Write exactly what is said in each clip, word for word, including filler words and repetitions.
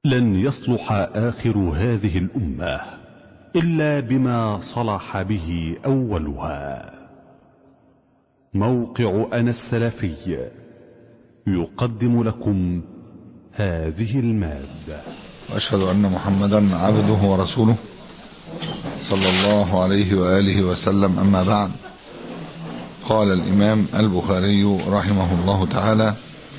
لن يصلح آخر هذه الأمة إلا بما صلح به أولها. موقع أنا السلفي يقدم لكم هذه المادة. وأشهد أن محمدا عبده ورسوله صلى الله عليه وآله وسلم. أما بعد، قال الإمام البخاري رحمه الله تعالى: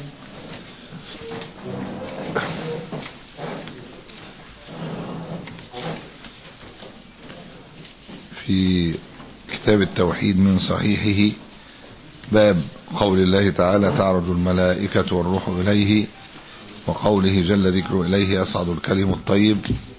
في كتاب التوحيد من صحيحه، باب قول الله تعالى: تعرج الملائكة والروح إليه، وقوله جل ذكره: إليه يصعد الكلم الطيب.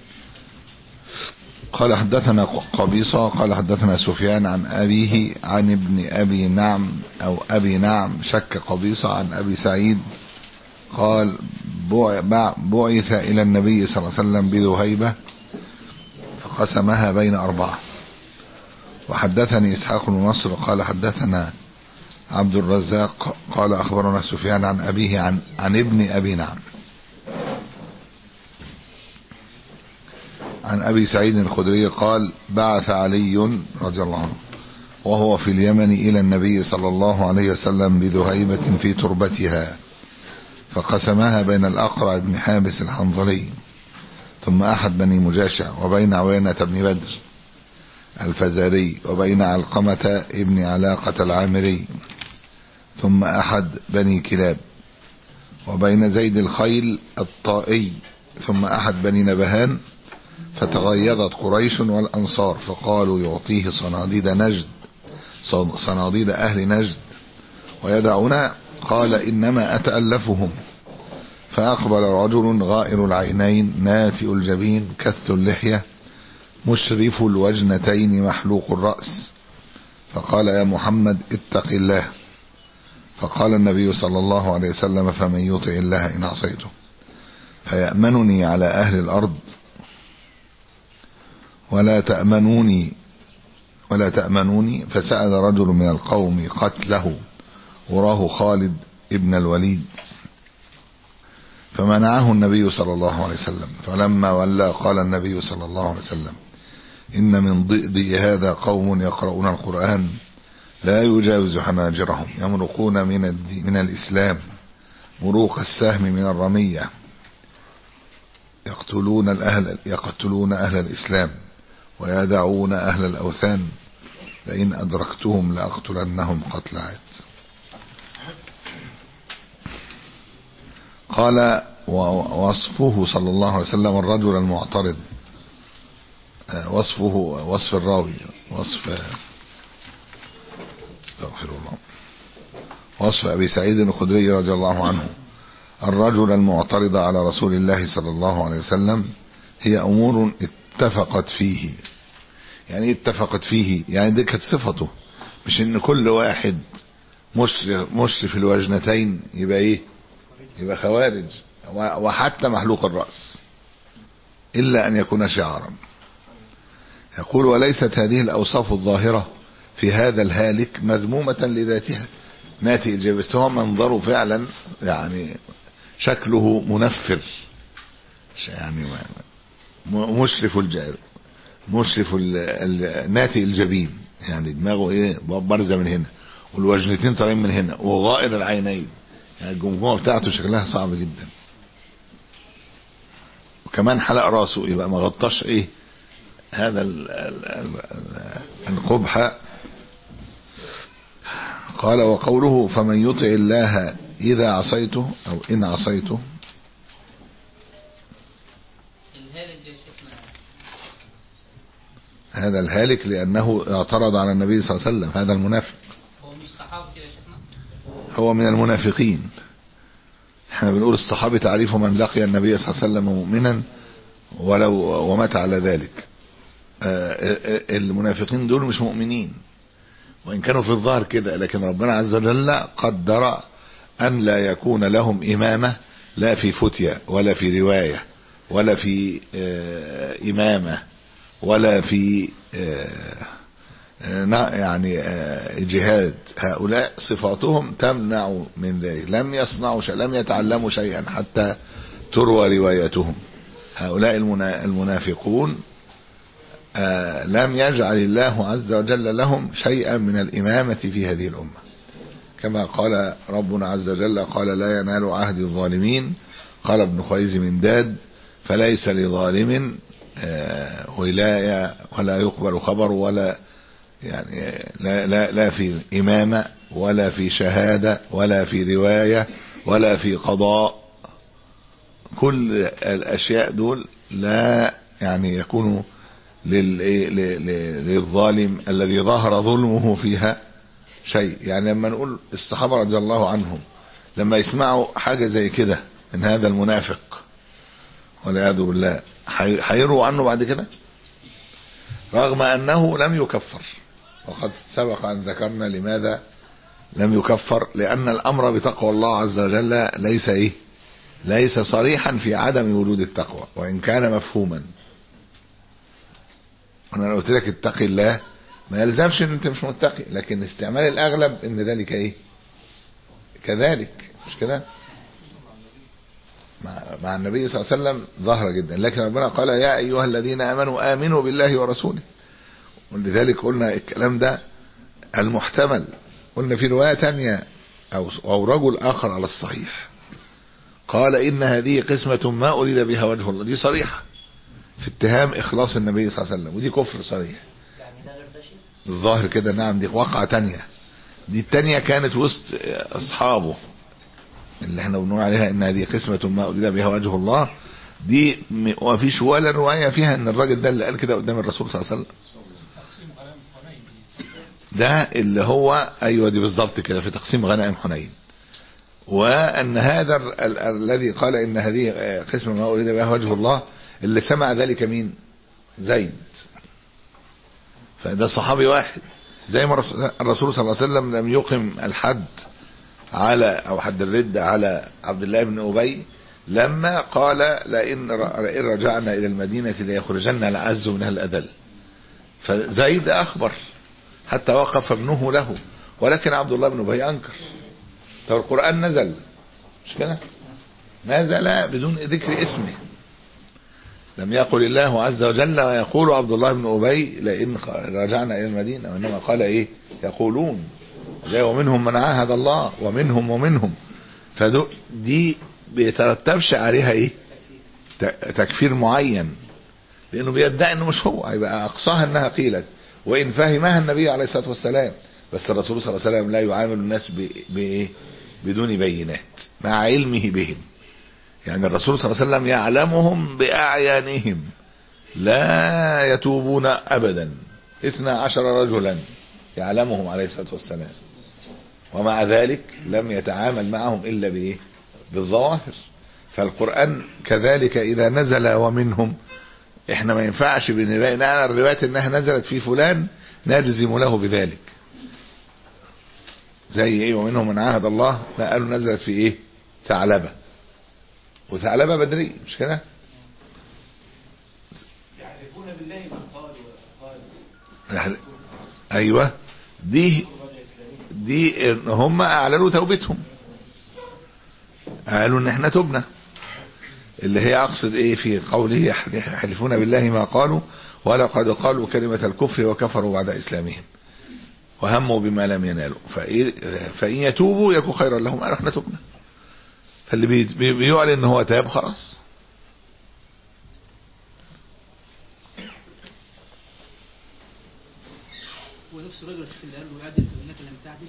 قال حدثنا قبيصة قال حدثنا سفيان عن أبيه عن ابن أبي نعم أو أبي نعم شك قبيصة عن أبي سعيد قال: بعث إلى النبي صلى الله عليه وسلم بذهيبة فقسمها بين أربعة. وحدثني إسحاق بن نصر قال حدثنا عبد الرزاق قال أخبرنا سفيان عن أبيه عن, عن ابن أبي نعم عن أبي سعيد الخدري قال: بعث علي رضي الله عنه وهو في اليمن إلى النبي صلى الله عليه وسلم بذهيبة في تربتها، فقسمها بين الأقرع بن حابس الحنظلي ثم أحد بني مجاشع، وبين عوينة بن بدر الفزاري، وبين علقمة ابن علاقة العامري، ثم أحد بني كلاب، وبين زيد الخيل الطائي، ثم أحد بني نبهان. فتغيظت قريش والأنصار فقالوا: يعطيه صناديد نجد صناديد أهل نجد ويدعونا. قال: إنما أتألفهم. فأقبل رجل غائر العينين ناتئ الجبين كث اللحية مشرف الوجنتين محلوق الرأس، فقال: يا محمد اتق الله. فقال النبي صلى الله عليه وسلم: فمن يطع الله إن عصيته فيأمنني على أهل الأرض ولا تأمنوني ولا تأمنوني. فسأل رجل من القوم قتله وراه خالد ابن الوليد، فمنعه النبي صلى الله عليه وسلم. فلما ولى قال النبي صلى الله عليه وسلم: إن من ضئضئ هذا قوم يقرؤون القرآن لا يجاوز حناجرهم، يمرقون من, من الإسلام مروق السهم من الرمية، يقتلون الأهل يقتلون أهل الإسلام ويدعون أهل الأوثان، لئن أدركتهم لأقتلنهم قتل عاد. قال: ووصفه صلى الله عليه وسلم الرجل المعترض، وصفه وصف الراوي وصف استغفر الله وصف أبي سعيد الخدري رضي الله عنه الرجل المعترض على رسول الله صلى الله عليه وسلم هي أمور اتفقت فيه. يعني اتفقت فيه يعني دي كانت صفته، مش ان كل واحد مشرف مشرف الوجنتين يبقى ايه يبقى خوارج، وحتى محلوق الرأس، إلا أن يكون شعارا. يقول: وليست هذه الأوصاف الظاهرة في هذا الهالك مذمومة لذاتها ناتئ الجبين، بس هو منظره فعلا يعني شكله منفر، يعني مشرف الجبين مشرف ناتئ الجبين، يعني دماغه ايه بارزة من هنا والوجنتين طالعين من هنا وغائر العينين، يعني الجمجمة بتاعته شكلها صعب جدا، وكمان حلق راسه يبقى ما غطاش ايه هذا القبح. قال: وقوله: فمن يطع الله إذا عصيته أو إن عصيته. هذا الهالك لأنه اعترض على النبي صلى الله عليه وسلم، هذا المنافق. هو مش صحابي كده يا شيخنا؟ هو من المنافقين. احنا بنقول الصحابي تعريف من لقي النبي صلى الله عليه وسلم مؤمنا ولو ومات على ذلك. المنافقين دول مش مؤمنين وإن كانوا في الظاهر كده، لكن ربنا عز وجل قدر أن لا يكون لهم إمامة، لا في فتية ولا في رواية ولا في إمامة ولا في يعني جهاد. هؤلاء صفاتهم تمنع من ذلك، لم يصنعوا شيء، لم يتعلموا شيئا حتى تروى روايتهم. هؤلاء المنافقون آه لم يجعل الله عز وجل لهم شيئا من الإمامة في هذه الأمة، كما قال ربنا عز وجل قال لا ينال عهد الظالمين. قال ابن خويز من داد فليس لظالم آه ولاية ولا يقبل خبر ولا يعني لا, لا, لا في إمامة ولا في شهادة ولا في رواية ولا في قضاء. كل الأشياء دول لا يعني يكون للظالم الذي ظهر ظلمه فيها شيء. يعني لما نقول الصحابة رضي الله عنهم لما يسمعوا حاجة زي كده من هذا المنافق والعياذ بالله هيروا عنه بعد كده، رغم أنه لم يكفر. وقد سبق أن ذكرنا لماذا لم يكفر، لأن الأمر بتقوى الله عز وجل ليس إيه ليس صريحا في عدم وجود التقوى وإن كان مفهوما. أنا قلت لك اتقي الله ما يلزمش ان انت مش متقي، لكن استعمال الأغلب ان ذلك ايه كذلك، مش كده؟ مع, مع النبي صلى الله عليه وسلم ظاهرة جدا، لكن ربنا قال يا أيها الذين آمنوا آمنوا بالله ورسوله. ولذلك قلنا الكلام ده المحتمل. قلنا في رواية تانية أو, أو رجل آخر على الصحيح قال إن هذه قسمة ما أريد بها وجه الله. دي صريحة في اتهام إخلاص النبي صلى الله عليه وسلم، ودي كفر صريح الظاهر كده. نعم دي واقعة تانية. دي التانية كانت وسط أصحابه اللي احنا بنقول عليها إن هذه قسمة ما أريد بها وجه الله. دي ما فيش ولا رواية فيها إن الراجل ده اللي قال كده قدام الرسول صلى الله عليه وسلم. ده اللي هو أيوة دي بالظبط كده في تقسيم غنائم حنين. وأن هذا الذي قال إن هذه قسمة ما أريد بها وجه الله اللي سمع ذلك مين؟ زيد. فده صحابي واحد، زي ما الرسول صلى الله عليه وسلم لم يقم الحد على او حد الرد على عبد الله بن أبي لما قال لئن رجعنا الى المدينة ليخرجن الأعز منها الأذل. فزيد اخبر حتى وقف ابنه له، ولكن عبد الله بن أبي انكر. فالقرآن نزل مش كده؟ نزل بدون ذكر اسمه. لم يقل الله عز وجل ويقول عبد الله بن أبي لئن رجعنا إلى المدينة، وإنما قال إيه يقولون زي ومنهم من عاهد الله ومنهم ومنهم. فدي بيترتبش عليها إيه تكفير معين، لأنه بيدعي أنه مش هو، هيبقى أقصاها أنها قيلت وإن فهمها النبي عليه الصلاة والسلام. بس الرسول صلى الله عليه وسلم لا يعامل الناس بإيه بدون بينات مع علمه بهم. يعني الرسول صلى الله عليه وسلم يعلمهم بأعيانهم لا يتوبون أبدا. اثنا عشر رجلا يعلمهم عليه الصلاة والسلام، ومع ذلك لم يتعامل معهم إلا بإيه بالظواهر. فالقرآن كذلك إذا نزل ومنهم احنا ما ينفعش بنلاقي على الروايات انها نزلت في فلان نجزم له بذلك. زي ايه ومنهم من عاهد الله، لا قالوا نزلت في ايه ثعلبة، وثعلبة بدري مش كده؟ يحلفون بالله ما قالوا. ايوه دي دي ان هم اعلنوا توبتهم، قالوا ان احنا تبنا، اللي هي اقصد ايه في قوله يحلفون بالله ما قالوا ولقد قالوا كلمة الكفر وكفروا بعد اسلامهم وهموا بما لم ينالوا فإن يتوبوا يكون خيرا لهم. قالوا احنا تبنا. فاللي بيعلن ان هو تاب خلاص. هو نفس الرجل اللي قال له عدل فإنك لم تعدل.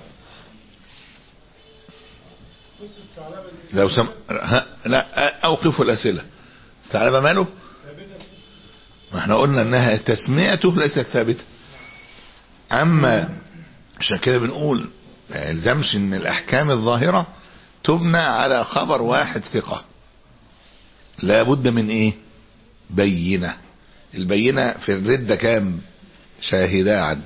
لو سم... لا اوقفوا الاسئله. ثعلبة ماله؟ ما احنا قلنا انها تسميته ليست ثابته. اما عشان كده بنقول ما يلزمش ان الاحكام الظاهره تبنى على خبر واحد ثقه، لابد من ايه بينه. البينه في الردة كام؟ شاهدا عدل.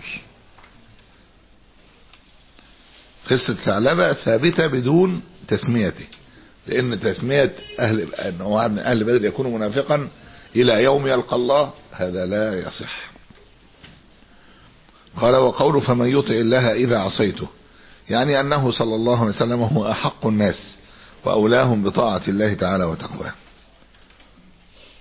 قصة ثعلبة ثابتة بدون تسميته، لأن تسمية أهل أنه من أهل بدر يكون منافقا إلى يوم يلقى الله هذا لا يصح. قال وقوله فمن يطع الله إذا عصيته، يعني أنه صلى الله عليه وسلم هو أحق الناس وأولاهم بطاعة الله تعالى وتقواه.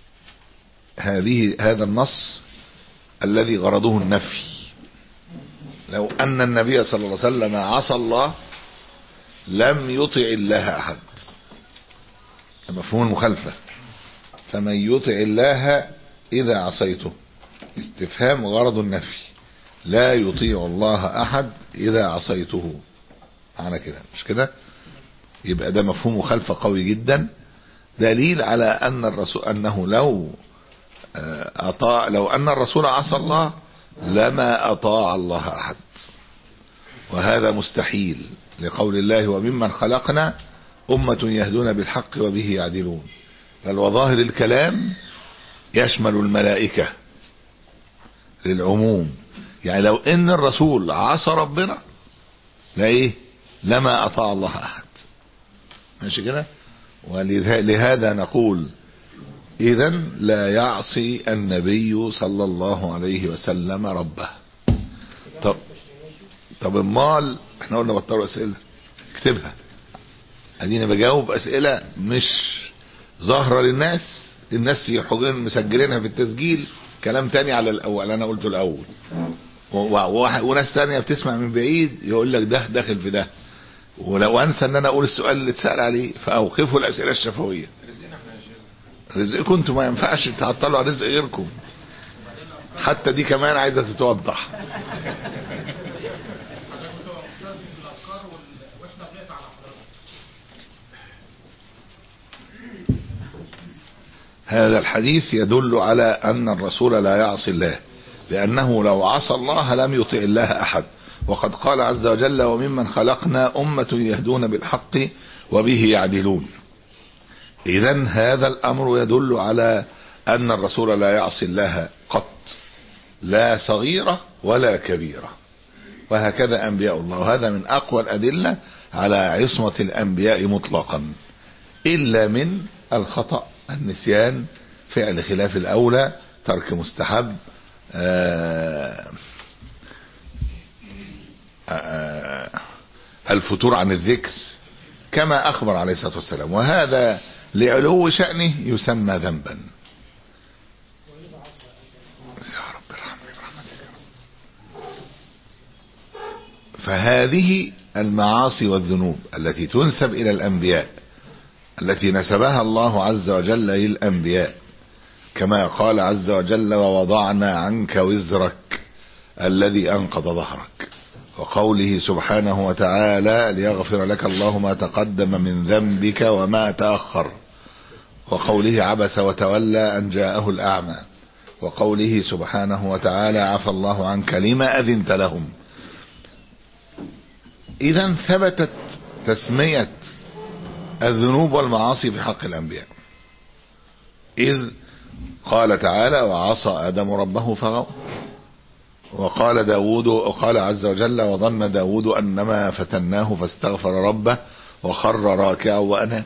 هذه هذا النص الذي غرضه النفي. لو أن النبي صلى الله عليه وسلم عصى الله لم يطع الله أحد، مفهوم المخالفة. فمن يطع الله إذا عصيته، استفهام غرض النفي، لا يطيع الله أحد إذا عصيته، معنى كده مش كده؟ يبقى ده مفهوم مخالفة قوي جدا، دليل على أن الرسول أنه لو أطاع لو أن الرسول عصى الله لما أطاع الله أحد، وهذا مستحيل لقول الله وممن خلقنا أمة يهدون بالحق وبه يعدلون. بل وظاهر الكلام يشمل الملائكة للعموم، يعني لو ان الرسول عصى ربنا لا ايه لما اطاع الله احد، ماشي كده. ولهذا نقول اذا لا يعصي النبي صلى الله عليه وسلم ربه. طب طب امال احنا قلنا بطلوا اسئله، اكتبها، ادينا بجاوب اسئله مش ظاهره للناس، الناس يحجون مسجلينها في التسجيل كلام تاني على الاول انا قلته الاول، وناس تانية بتسمع من بعيد يقول لك ده داخل في ده، ولو انسى ان انا اقول السؤال اللي اتسال عليه فاوقفوا الاسئله الشفويه. رزقكم انتم ما ينفعش تعطلوا على رزق غيركم، حتى دي كمان عايزه تتوضح. هذا الحديث يدل على أن الرسول لا يعصي الله، لأنه لو عصى الله لم يطع الله أحد، وقد قال عز وجل وممن خلقنا أمة يهدون بالحق وبه يعدلون. إذن هذا الأمر يدل على أن الرسول لا يعصي الله قط، لا صغيرة ولا كبيرة، وهكذا أنبياء الله. وهذا من أقوى الأدلة على عصمة الأنبياء مطلقا، إلا من الخطأ، النسيان، فعل خلاف الأولى، ترك مستحب، آآ آآ الفتور عن الذكر كما أخبر عليه الصلاة والسلام، وهذا لعلو شأنه يسمى ذنبا. يا رب ارحمني برحمتك. فهذه المعاصي والذنوب التي تنسب إلى الأنبياء، التي نسبها الله عز وجل للأنبياء، كما قال عز وجل ووضعنا عنك وزرك الذي أنقض ظهرك، وقوله سبحانه وتعالى ليغفر لك الله ما تقدم من ذنبك وما تأخر، وقوله عبس وتولى أن جاءه الأعمى، وقوله سبحانه وتعالى عفى الله عنك لما أذنت لهم. إذن ثبتت تسمية الذنوب والمعاصي في حق الأنبياء، إذ قال تعالى وعصى آدم ربه فغوى، وقال داود وقال عز وجل وظن داود أنما فتناه فاستغفر ربه وخر راكعا وأناب،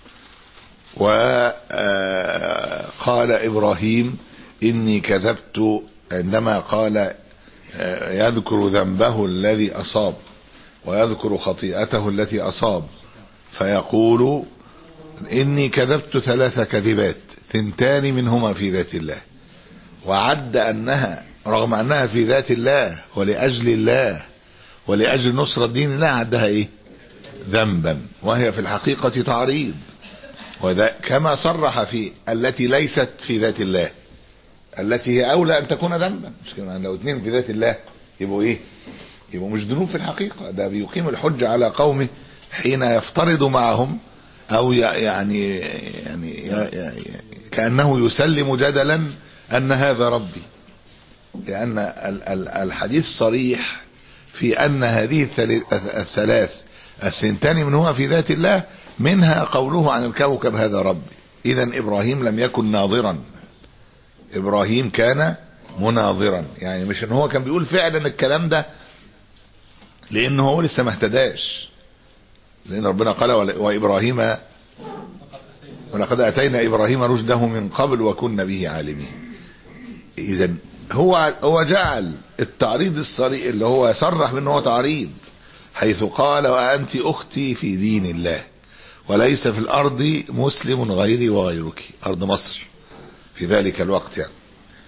وقال إبراهيم إني كذبت عندما قال يذكر ذنبه الذي أصاب ويذكر خطيئته التي أصاب، فيقول إني كذبت ثلاث كذبات ثنتان منهما في ذات الله، وعد أنها رغم أنها في ذات الله ولأجل الله ولأجل نصرة دين الله عدها إيه ذنبا، وهي في الحقيقة تعريض، وذا كما صرح في التي ليست في ذات الله التي هي أولى أن تكون ذنبا، مش كده؟ لو اتنين في ذات الله يبقوا إيه؟ يبقوا مش ذنوب في الحقيقة. ده بيقيم الحجة على قومه حين يفترض معهم أو يعني يعني, يعني كأنه يسلم جدلا أن هذا ربي، لأن الحديث صريح في أن هذه الثلاث الثنتان منهما في ذات الله، منها قوله عن الكوكب هذا ربي. إذن إبراهيم لم يكن ناظرا، إبراهيم كان مناظرا، يعني مش ان هو كان بيقول فعلا الكلام ده لأنه هو لسه ما اهتداش، لأن ربنا قال وإبراهيم ولقد أتينا إبراهيم رشده من قبل وكنا به عالمين. إذن هو هو جعل التعريض الصريح اللي هو صرح بأنه هو تعريض، حيث قال وأنت أختي في دين الله وليس في الأرض مسلم غيري وغيرك، أرض مصر في ذلك الوقت يعني.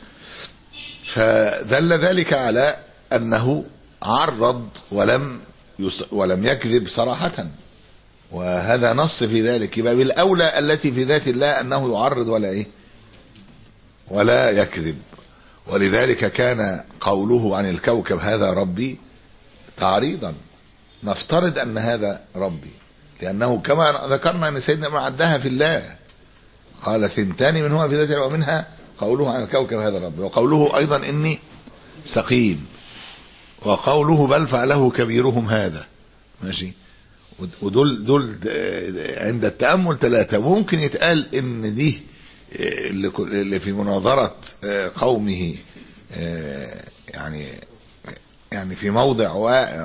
فدل ذلك على أنه عرض ولم ولم يكذب صراحة، وهذا نص في ذلك. يبقى بالأولى التي في ذات الله أنه يعرض ولا إيه ولا يكذب. ولذلك كان قوله عن الكوكب هذا ربي تعريضا، نفترض أن هذا ربي، لأنه كما ذكرنا أن سيدنا ما عدها في الله، قال ثنتان منهما في ذات الله ومنها قوله عن الكوكب هذا ربي، وقوله أيضا إني سقيم، وقوله بل فعله كبيرهم هذا، ماشي. ودول دول عند التأمل ثلاثة. ممكن يتقال إن دي اللي في مناظرة قومه يعني يعني في موضع واقع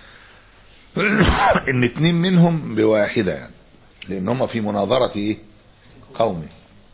ان اتنين منهم بواحدة يعني، لان هم في مناظرة ايه قومه،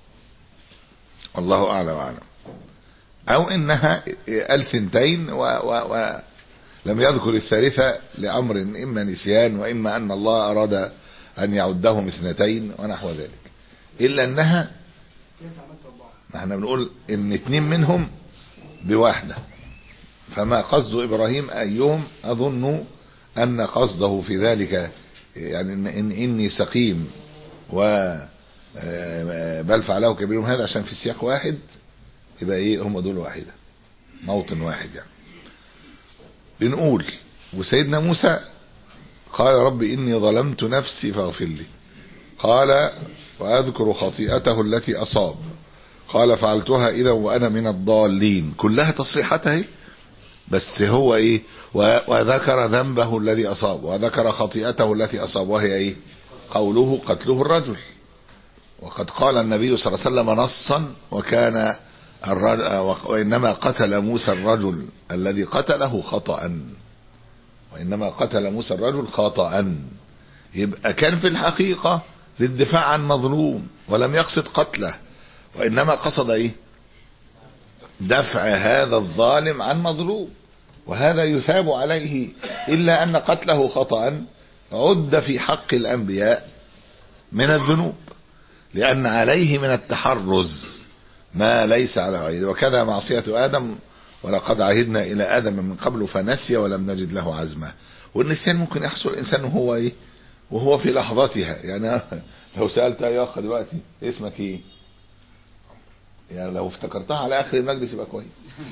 والله اعلم واعلم. او انها الثنتين ولم يذكر الثالثة لامر اما نسيان واما ان الله اراد ان يعدهم اثنتين ونحو ذلك، الا انها ما احنا بنقول ان اتنين منهم بواحدة، فما قصد ابراهيم ايهم؟ اظن ان قصده في ذلك يعني إن, إن اني سقيم و بل فعله كبيرهم هذا، عشان في سياق واحد يبقى ايه هم دول واحدة، موطن واحد يعني. بنقول وسيدنا موسى قال رب اني ظلمت نفسي فاغفر لي، قال واذكر خطيئته التي اصاب، قال فعلتها اذا وانا من الضالين، كلها تصريحاتها، بس هو ايه وذكر ذنبه الذي اصاب وذكر خطيئته التي اصاب، وهي ايه قوله قتله الرجل. وقد قال النبي صلى الله عليه وسلم نصا وكان الرجل وانما قتل موسى الرجل الذي قتله خطأ، وانما قتل موسى الرجل خطأ، يبقى كان في الحقيقة للدفاع عن مظلوم ولم يقصد قتله، وانما قصد ايه دفع هذا الظالم عن مظلوم، وهذا يثاب عليه، الا ان قتله خطأ عد في حق الانبياء من الذنوب، لان عليه من التحرز ما ليس على غيره. وكذا معصية ادم ولقد عهدنا الى ادم من قبل فنسي ولم نجد له عزما. والنسيان ممكن يحصل الانسان وهو ايه وهو في لحظتها، يعني لو سألت يا اخ دلوقتي اسمك ايه، يعني لو افتكرتها على اخر المجلس يبقى كويس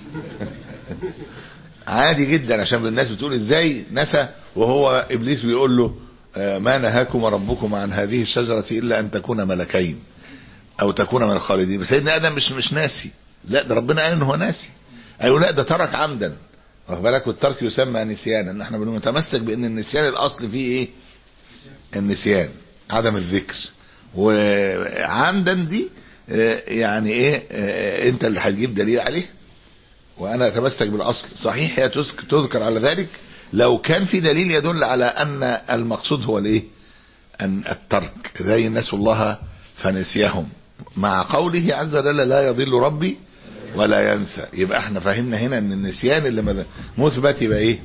عادي جدا، عشان الناس بتقول ازاي نسى وهو ابليس بيقول له ما نهاكم ربكم عن هذه الشجرة الا ان تكون ملكين او تكون من الخالدين. بس سيدنا ادم مش مش ناسي، لا ده ربنا قال ان هو ناسي، ايوه لا ده ترك عمدا، واخد بالك، والترك يسمى نسيانا. ان احنا بنتمسك بان النسيان الاصل فيه ايه النسيان عدم الذكر، وعمدا دي يعني ايه انت اللي هتجيب دليل عليه، وانا اتمسك بالاصل. صحيح هي تذكر على ذلك لو كان في دليل يدل على ان المقصود هو الايه ان الترك، زي نسوا الله فنسيهم، مع قوله عز وجل لا يضل ربي ولا ينسى. يبقى احنا فهمنا هنا ان النسيان اللي مثبت يبقى ايه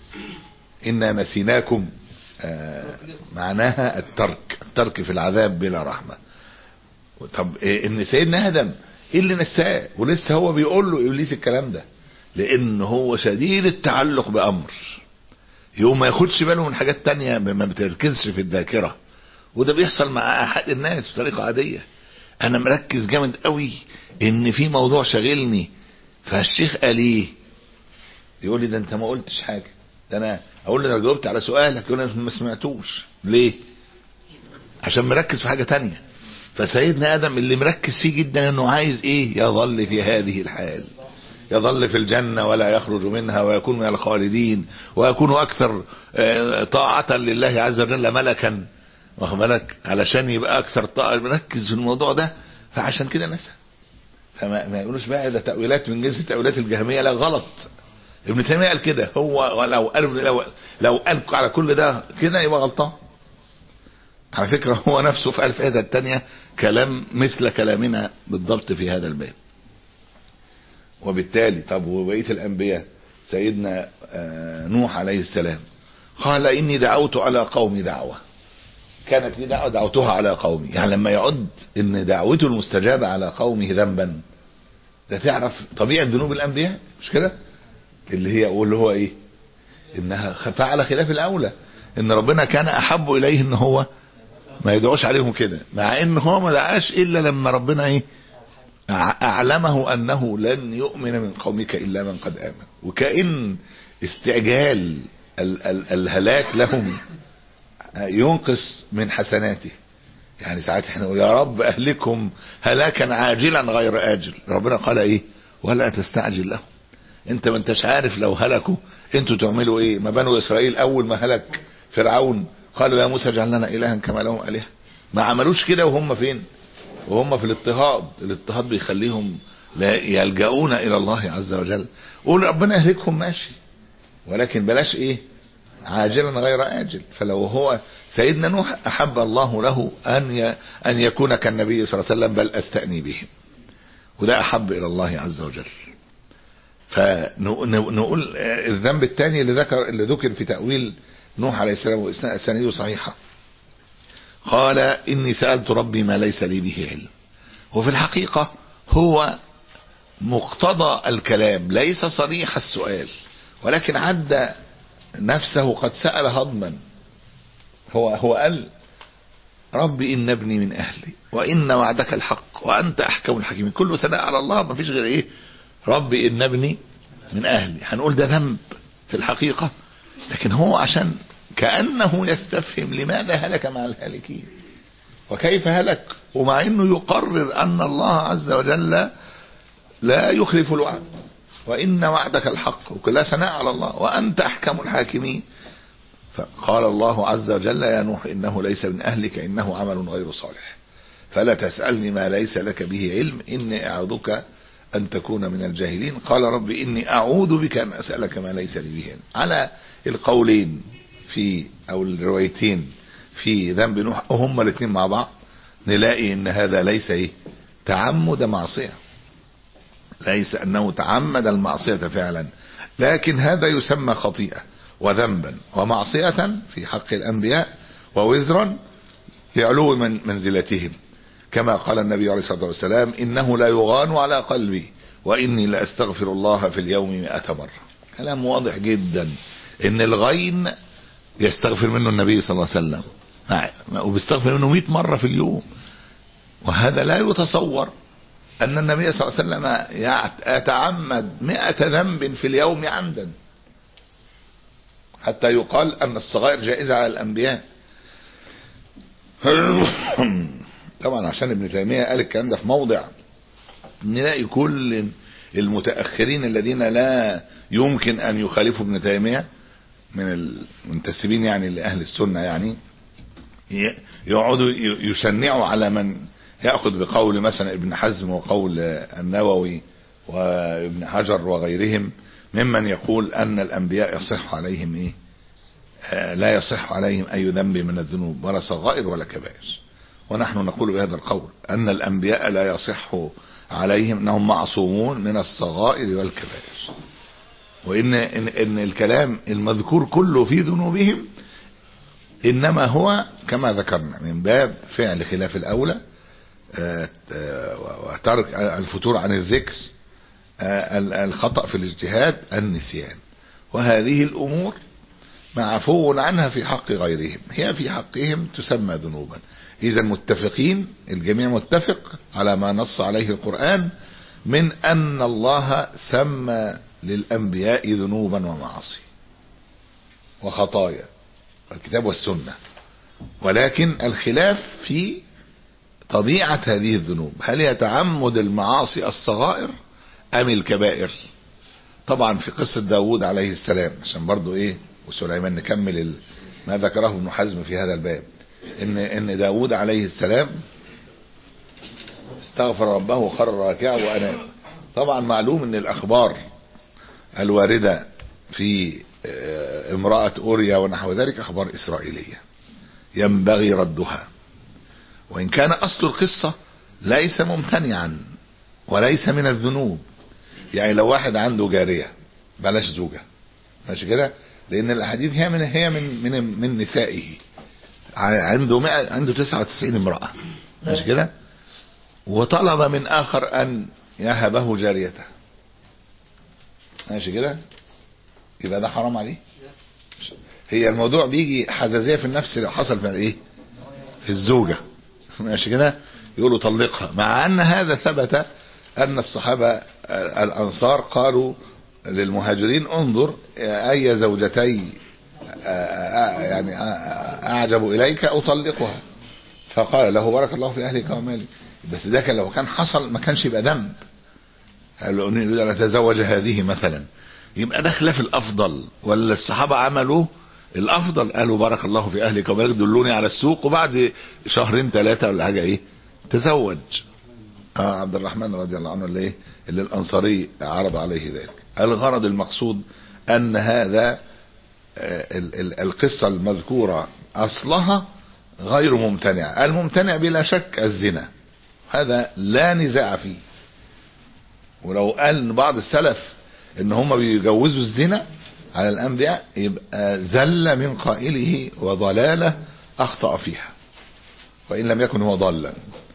انا نسيناكم، آه معناها الترك، الترك في العذاب بلا رحمة. طب إيه ان سيدنا ادم ايه اللي نساه ولسه هو بيقول له ابليس الكلام ده؟ لان هو شديد التعلق بامر، يوم ما ياخدش باله من حاجات تانية ما بتركزش في الذاكرة، وده بيحصل مع احد الناس بطريقة عادية. انا مركز جامد قوي ان في موضوع شاغلني، فالشيخ قال ايه يقول لي ده انت ما قلتش حاجة، ده انا اقول له انا جاوبت على سؤالك يقول لي ما سمعتوش ليه، عشان مركز في حاجة تانية. فسيدنا ادم اللي مركز فيه جدا انه عايز ايه يظل في هذه الحال، يظل في الجنة ولا يخرج منها ويكون من الخالدين ويكون اكثر طاعة لله عز وجل ملكا، واخد بالك، علشان يبقى اكثر طاعة، مركز في الموضوع ده، فعشان كده نسى. فما ما يقولوش بقى ده تأويلات من جنس تأويلات الجهمية، لا غلط. ابن تيمية قال كده، هو لو قال لو, لو قال على كل ده كده يبقى غلطان. على فكرة هو نفسه في ألف إهدى التانية كلام مثل كلامنا بالضبط في هذا الباب. وبالتالي طب وبقية الأنبياء، سيدنا نوح عليه السلام قال إني دعوت على قومي دعوة، كانت لي دعوة دعوتها على قومي. يعني لما يعد ان دعوته المستجابة على قومه ذنبا، ده تعرف طبيعة ذنوب الانبياء مش كده، اللي هي واللي هو ايه، انها فعل خلاف الاولى، ان ربنا كان احب اليه ان هو ما يدعوش عليهم كده، مع ان هو ما دعاش الا لما ربنا ايه اعلمه انه لن يؤمن من قومك الا من قد امن. وكأن استعجال ال ال الهلاك لهم ينقص من حسناته. يعني ساعات احنا نقول يا رب اهلكهم هلاكا عاجلا غير اجل، ربنا قال ايه ولا تستعجل لهم. انت ما انتش عارف لو هلكوا انتوا تعملوا ايه. ما بنو اسرائيل اول ما هلك فرعون قالوا يا موسى اجعل لنا الها كما لهم الهه، ما عملوش كده وهم فين، وهم في الاضطهاد. الاضطهاد بيخليهم لا يلجؤون الى الله عز وجل. قول ربنا يهلكهم ماشي، ولكن بلاش ايه عاجلا غير آجل. فلو هو سيدنا نوح احب الله له ان ان يكون كالنبي صلى الله عليه وسلم، بل استأني بهم، وده احب الى الله عز وجل. فنقول الذنب الثاني اللي ذكر اللي ذكر في تأويل نوح عليه السلام واسناده صحيحة، قال اني سألت ربي ما ليس لي به علم. وفي الحقيقة هو مقتضى الكلام ليس صريح السؤال، ولكن عد نفسه قد سأل هضما. هو هو قال ربي إن ابني من أهلي وإن وعدك الحق وأنت أحكم الحكيمين. كله ثناء على الله، ما فيش غير إيه ربي إن ابني من أهلي. هنقول ده ذنب في الحقيقة، لكن هو عشان كأنه يستفهم لماذا هلك مع الهالكين وكيف هلك، ومع أنه يقرر أن الله عز وجل لا يخلف الوعد وإن وعدك الحق، وكلها ثناء على الله وأنت أحكم الحاكمين. فقال الله عز وجل يا نوح إنه ليس من أهلك إنه عمل غير صالح فلا تسألني ما ليس لك به علم إني أعظك أن تكون من الجاهلين. قال رب إني أعوذ بك أن أسألك ما ليس لي به علم. على القولين في أو الروايتين في ذنب نوح وهم الاثنين مع بعض نلاقي إن هذا ليس إيه تعمد معصية، ليس أنه تعمد المعصية فعلا، لكن هذا يسمى خطيئة وذنبا ومعصية في حق الأنبياء ووزرا لعلو من منزلتهم، كما قال النبي عليه الصلاة والسلام إنه لا يغان على قلبي وإني لأستغفر الله في اليوم مئة مرة. كلام واضح جدا إن الغين يستغفر منه النبي صلى الله عليه وسلم وبيستغفر منه مئة مرة في اليوم، وهذا لا يتصور أن النبي صلى الله عليه وسلم يتعمد مئة ذنب في اليوم عمدا، حتى يقال أن الصغائر جائزة على الأنبياء. طبعا عشان ابن تيمية قال الكلام ده في موضع نلاقي كل المتأخرين الذين لا يمكن أن يخالفوا ابن تيمية من المنتسبين يعني لأهل السنة، يعني يقعدوا يشنعوا على من يأخذ بقول مثلا ابن حزم وقول النووي وابن حجر وغيرهم ممن يقول أن الأنبياء يصح عليهم إيه آه لا يصح عليهم أي ذنب من الذنوب ولا صغائر ولا كبائر. ونحن نقول بهذا القول أن الأنبياء لا يصح عليهم أنهم معصومون من الصغائر والكبائر، وإن إن, إن الكلام المذكور كله في ذنوبهم إنما هو كما ذكرنا من باب فعل خلاف الأولى وترك الفتور عن الذكر، الخطأ في الاجتهاد، النسيان، وهذه الأمور معفو عنها في حق غيرهم، هي في حقهم تسمى ذنوبا. إذا متفقين الجميع متفق على ما نص عليه القرآن من أن الله سمى للأنبياء ذنوبا ومعاصي وخطايا الكتاب والسنة، ولكن الخلاف في طبيعة هذه الذنوب، هل يتعمد المعاصي الصغائر أم الكبائر؟ طبعا في قصة داود عليه السلام عشان برضو ايه وسليمان نكمل ما ذكره ابن حزم في هذا الباب، ان ان داود عليه السلام استغفر ربه وخر راكعا واناب. طبعا معلوم ان الاخبار الواردة في امرأة اوريا ونحو ذلك اخبار اسرائيلية ينبغي ردها، وان كان اصل القصة ليس ممتنعا وليس من الذنوب. يعني لو واحد عنده جارية بلاش زوجة ماشي كده، لان الاحاديث هي من هي من من من نسائه عنده مئة عنده تسعة وتسعين امرأة مش كده، وطلب من اخر ان يهبه جاريته ماشي كده، يبقى ده حرام عليه. هي الموضوع بيجي حزازية في النفس لو حصل في ايه في الزوجة ماشي كده، يقولوا طلقها، مع ان هذا ثبت ان الصحابة الانصار قالوا للمهاجرين انظر اي زوجتي يعني اعجب اليك اطلقها، فقال له بارك الله في اهلك ومالك. بس ده كان لو كان حصل ما كانش يبقى ذنب، قال له نريد ان اتزوج هذه مثلا، يبقى ده خلاف الافضل. ولا الصحابه عملوا الافضل، قالوا بارك الله في اهلك ومالك دلوني على السوق، وبعد شهرين ثلاثه ولا حاجه ايه تزوج. اه عبد الرحمن رضي الله عنه اللي ايه اللي الانصاري عرض عليه ذلك. الغرض المقصود ان هذا القصة المذكورة أصلها غير ممتنع. الممتنع بلا شك الزنا، هذا لا نزاع فيه. ولو قال بعض السلف ان هم بيجوزوا الزنا على الأنبياء يبقى زل من قائله وضلالة أخطأ فيها، وإن لم يكن هو ضالا.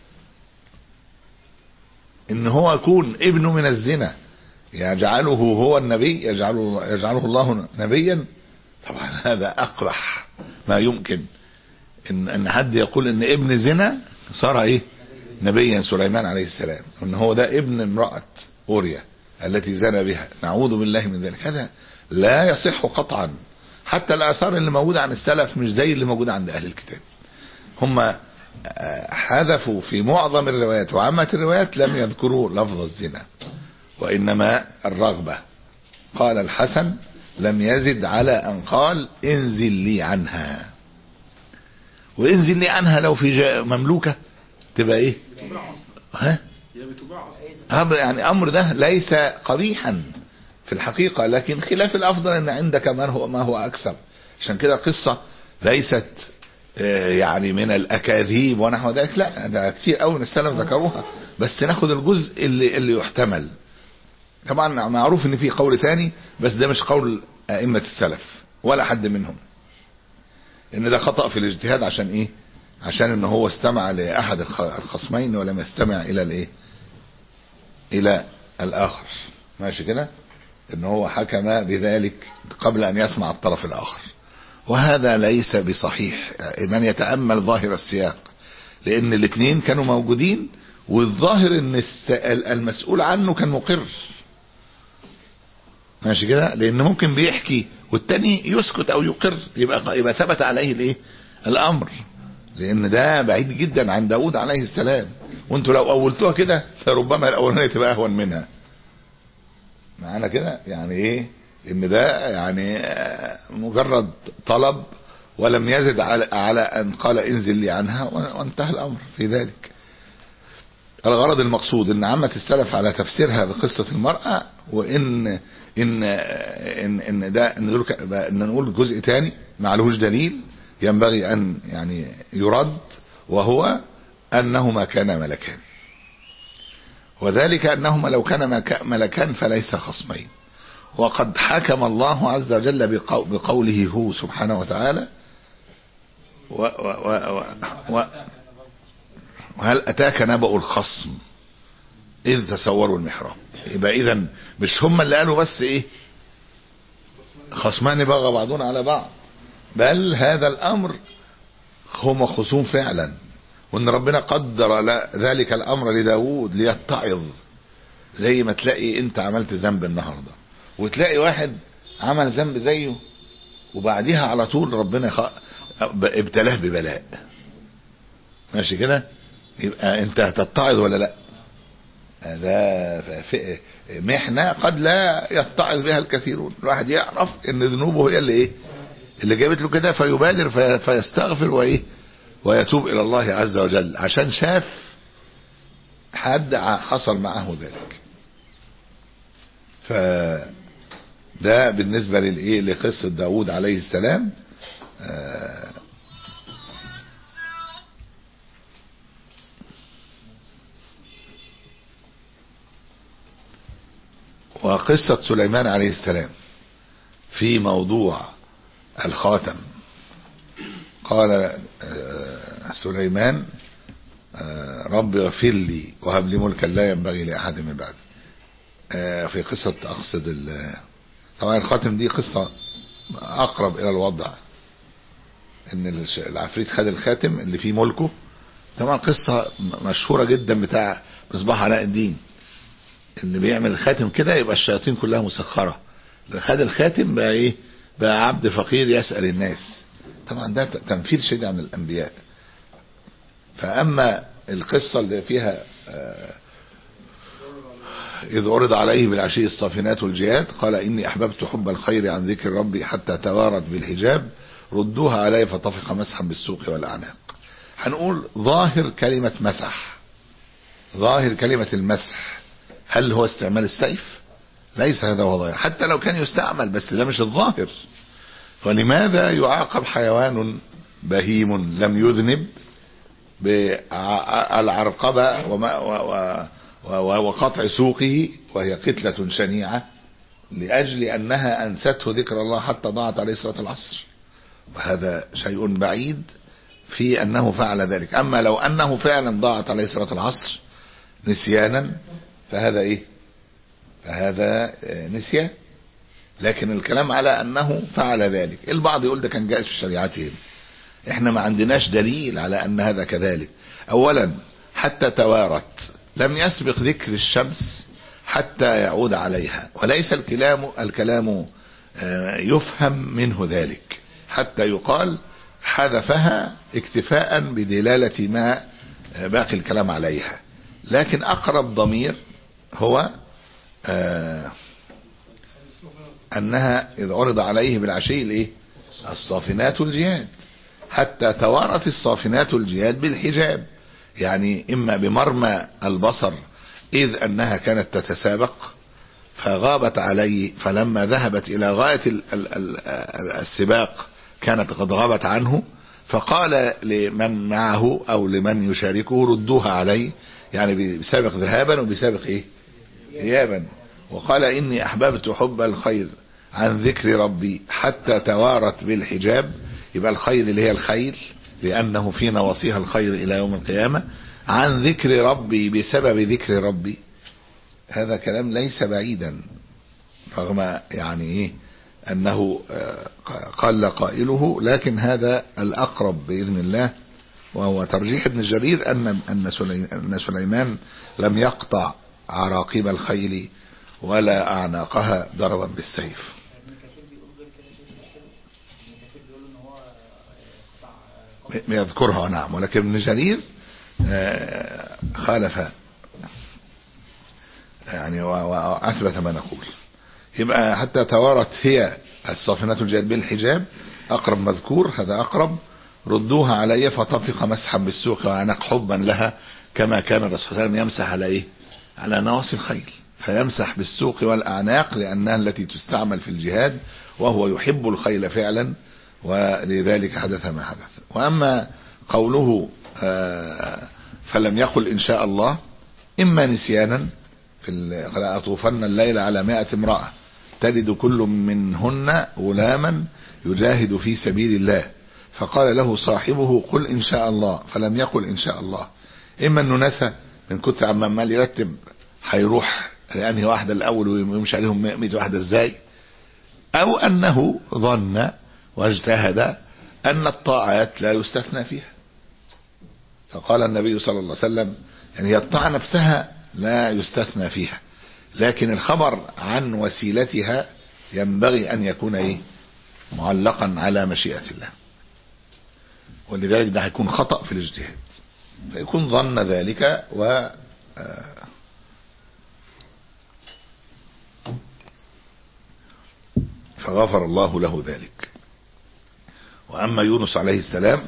إن هو يكون ابنه من الزنا يجعله هو النبي، يجعله, يجعله الله نبيا، طبعا هذا أقبح ما يمكن. إن, إن حد يقول إن ابن زنا صار إيه نبيا، سليمان عليه السلام، إن هو ده ابن امرأة أوريا التي زنى بها، نعوذ بالله من ذلك. هذا لا يصح قطعا. حتى الآثار اللي موجودة عن السلف مش زي اللي موجودة عند أهل الكتاب. هم حذفوا في معظم الروايات وعامة الروايات لم يذكروا لفظ الزنا، وإنما الرغبة. قال الحسن لم يزد على أن قال انزل لي عنها. وانزل لي عنها لو في مملوكة تبقى ايه ها يعني امر ده ليس قبيحا في الحقيقة، لكن خلاف الافضل ان عندك ما هو ما هو اكثر. عشان كده قصة ليست يعني من الاكاذيب ونحو ذلك، لا ده كتير قوي من السلف ذكروها، بس ناخد الجزء اللي اللي يحتمل. طبعا معروف ان في قول تاني بس ده مش قول ائمة السلف ولا حد منهم، ان ده خطأ في الاجتهاد. عشان ايه؟ عشان ان هو استمع لاحد الخصمين ولم يستمع الى الايه الى الاخر ماشي كده، ان هو حكم بذلك قبل ان يسمع الطرف الاخر، وهذا ليس بصحيح. من يتأمل ظاهر السياق، لان الاثنين كانوا موجودين، والظاهر ان المسؤول عنه كان مقر ماشي كده، لان ممكن بيحكي والتاني يسكت او يقر، يبقى يبقى ثبت عليه الايه الامر، لان ده بعيد جدا عن داود عليه السلام. وانتوا لو اولتوها كده فربما الاولانيه تبقى اهون منها معانا كده. يعني ايه ان ده يعني مجرد طلب ولم يزد على, على ان قال انزل لي عنها وانتهى الامر في ذلك. الغرض المقصود ان عامة السلف على تفسيرها بقصة المرأة، وان ان ان ان ده ان نقول جزء تاني معلوش دليل ينبغي ان يعني يرد، وهو انهما كانا ملكان، وذلك انهما لو كان ملكان فليس خصمين. وقد حكم الله عز وجل بقوله هو سبحانه وتعالى و و و و وهل اتاك نبأ الخصم اذ تسوروا المحراب. يبقى اذا مش هم اللي قالوا بس ايه خصمان بغى بعضنا على بعض، بل هذا الامر هم خصوم فعلا، وان ربنا قدر ذلك الامر لداود ليتعظ. زي ما تلاقي انت عملت ذنب النهارده وتلاقي واحد عمل ذنب زيه وبعديها على طول ربنا خ... ابتلاه ببلاء ماشي كده، يبقى انت هتتعظ ولا لا؟ ده محنة قد لا يتعظ بها الكثيرون. الواحد يعرف ان ذنوبه هي اللي ايه اللي جابت له كده، فيبادر في... فيستغفر وايه ويتوب الى الله عز وجل، عشان شاف حد حصل معه ذلك. فده بالنسبة للايه لقصة داود عليه السلام. آه وقصة سليمان عليه السلام في موضوع الخاتم. قال سليمان رب اغفر لي وهب لي ملكا لا ينبغي لأحد من بعد. في قصة أقصد طبعا الخاتم دي قصة أقرب إلى الوضع، إن العفريت خد الخاتم اللي فيه ملكه. طبعا قصة مشهورة جدا بتاع مصباح علاء الدين، اللي بيعمل الخاتم كده يبقى الشياطين كلها مسخرة. اللي خد الخاتم بقى إيه؟ بقى عبد فقير يسأل الناس. طبعا ده تنفير شديد عن الأنبياء. فأما القصة اللي فيها إذ عرض عليه بالعشي الصافنات والجياد قال إني أحببت حب الخير عن ذكر ربي حتى توارت بالحجاب ردوها علي فطفق مسحا بالسوق والأعناق. هنقول ظاهر كلمة مسح، ظاهر كلمة المسح هل هو استعمال السيف؟ ليس هذا هو ظاهر، حتى لو كان يستعمل، بس ده مش الظاهر. ولماذا يعاقب حيوان بهيم لم يذنب بالعرقبة وقطع سوقه وهي قتلة شنيعة لأجل أنها أنسته ذكر الله حتى ضاعت عليه صلاة العصر؟ وهذا شيء بعيد في أنه فعل ذلك. أما لو أنه فعلا ضاعت عليه صلاة العصر نسيانا فهذا إيه؟ فهذا نسيان. لكن الكلام على أنه فعل ذلك، البعض يقول ده كان جائز في شريعتهم. احنا ما عندناش دليل على أن هذا كذلك. أولا حتى توارت لم يسبق ذكر الشمس حتى يعود عليها، وليس الكلام الكلام يفهم منه ذلك حتى يقال حذفها اكتفاء بدلالة ما باقي الكلام عليها. لكن أقرب ضمير هو أنها إذ عرض عليه بالعشي الإيه؟ الصافنات الجياد حتى توارت الصافنات الجياد بالحجاب، يعني إما بمرمى البصر إذ أنها كانت تتسابق فغابت عليه، فلما ذهبت إلى غاية السباق كانت قد غابت عنه، فقال لمن معه أو لمن يشاركه ردوها عليه، يعني بسابق ذهابا وبسابق إيه؟ إيابا. وقال إني أحببت حب الخير عن ذكر ربي حتى توارت بالحجاب، يبقى الخير اللي هي الخيل لأنه في نواصيها الخير إلى يوم القيامة، عن ذكر ربي بسبب ذكر ربي. هذا كلام ليس بعيدا، رغم يعني إيه أنه قال قائله، لكن هذا الأقرب بإذن الله، وهو ترجيح ابن جرير أن أن سليمان لم يقطع عراقيب الخيل ولا أعناقها ضربا بالسيف. يذكرها نعم، ولكن ابن جرير خالف يعني وأثبت ما نقول. يبقى حتى توارت هي الصافنات الجياد بالحجاب أقرب مذكور، هذا أقرب. ردوها علي فطفق مسحا بالسوق وعنق حبا لها، كما كان الرسول صلى الله عليه وسلم يمسح على إيه؟ على نواصي الخيل، فيمسح بالسوق والأعناق لأنها التي تستعمل في الجهاد، وهو يحب الخيل فعلا، ولذلك حدث ما حدث. وأما قوله فلم يقل إن شاء الله، إما نسيانا في أطوفن الليل على مائة امرأة تلد كل منهن غلاما يجاهد في سبيل الله، فقال له صاحبه قل إن شاء الله، فلم يقل إن شاء الله. إما أنه نسى من كتر عما مال يرتب هيروح لأنهي واحدة الأول ويمشي عليهم مئة واحدة إزاي، أو أنه ظن واجتهد أن الطاعات لا يستثنى فيها، فقال النبي صلى الله عليه وسلم يعني هي الطاعة نفسها لا يستثنى فيها، لكن الخبر عن وسيلتها ينبغي أن يكون إيه؟ معلقا على مشيئة الله، ولذلك ده هيكون خطأ في الاجتهاد، فيكون ظن ذلك و فغفر الله له ذلك. وأما يونس عليه السلام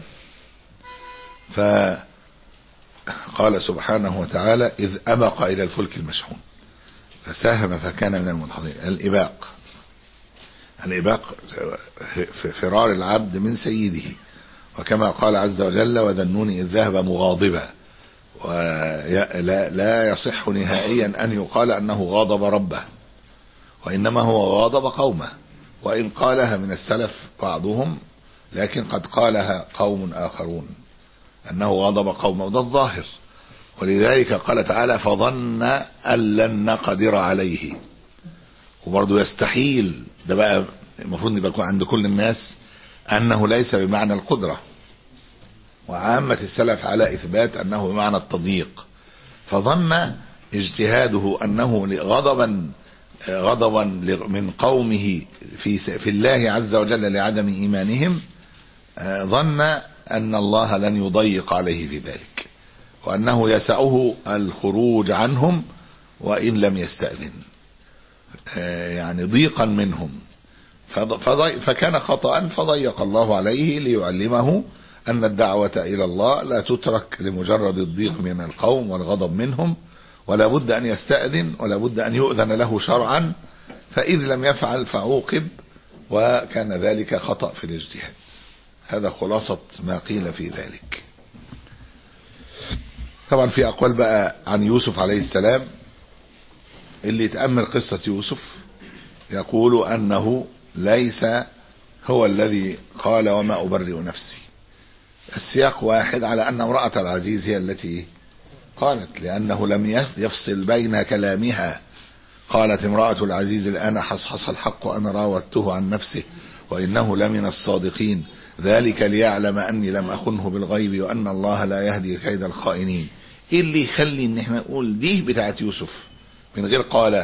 فقال سبحانه وتعالى إذ أبق إلى الفلك المشحون فساهم فكان من المدحضين. الإباق، الإباق فرار العبد من سيده، وكما قال عز وجل وذنون إذ ذهب مغاضبا، ولا لا يصح نهائيا أن يقال أنه غاضب ربه، وإنما هو غاضب قومه. وإن قالها من السلف بعضهم لكن قد قالها قوم آخرون أنه غضب قومه، وده الظاهر. ولذلك قال تعالى فظن أن لن نقدر عليه. وبرضه يستحيل، ده بقى المفروض يبقى يكون عند كل الناس أنه ليس بمعنى القدرة، وعامة السلف على إثبات أنه بمعنى التضييق. فظن اجتهاده أنه غضبا غضبا من قومه في في الله عز وجل لعدم إيمانهم، ظن أن الله لن يضيق عليه في ذلك، وأنه يسعه الخروج عنهم وإن لم يستأذن، يعني ضيقا منهم. فكان خطأ فضيق الله عليه ليعلمه أن الدعوة إلى الله لا تترك لمجرد الضيق من القوم والغضب منهم، ولا بد أن يستأذن، ولا بد أن يؤذن له شرعا، فإذ لم يفعل فعوقب، وكان ذلك خطأ في الاجتهاد. هذا خلاصة ما قيل في ذلك. طبعا في أقوال بقى عن يوسف عليه السلام. اللي يتأمل قصة يوسف يقول أنه ليس هو الذي قال وما أبرئ نفسي. السياق واحد على أن امرأة العزيز هي التي قالت، لأنه لم يفصل بين كلامها. قالت امرأة العزيز الآن حصحص الحق أنا راودته عن نفسه وإنه لمن الصادقين ذلك ليعلم أني لم أخنه بالغيب وأن الله لا يهدي كيد الخائنين. إيه اللي يخلي إن احنا نقول دي بتاعت يوسف من غير قال؟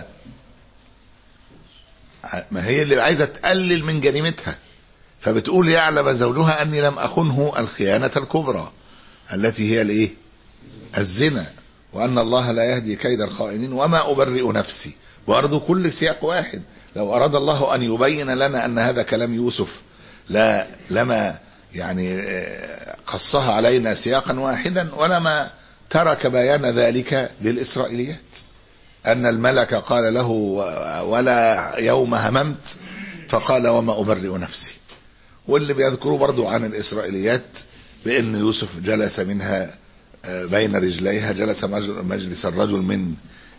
ما هي اللي عايزة تقلل من جريمتها، فبتقول يعلم زوجها أني لم أخنه الخيانة الكبرى التي هي الايه؟ الزنا، وأن الله لا يهدي كيد الخائنين وما أبرئ نفسي. برضه كل سياق واحد. لو أراد الله أن يبين لنا أن هذا كلام يوسف لا لما يعني قصها علينا سياقا واحدا، ولما ترك بيان ذلك للإسرائيليات، أن الملك قال له ولا يوم هممت فقال وما أبرئ نفسي. واللي بيذكروا برضو عن الإسرائيليات بأن يوسف جلس منها بين رجليها، جلس مجلس الرجل من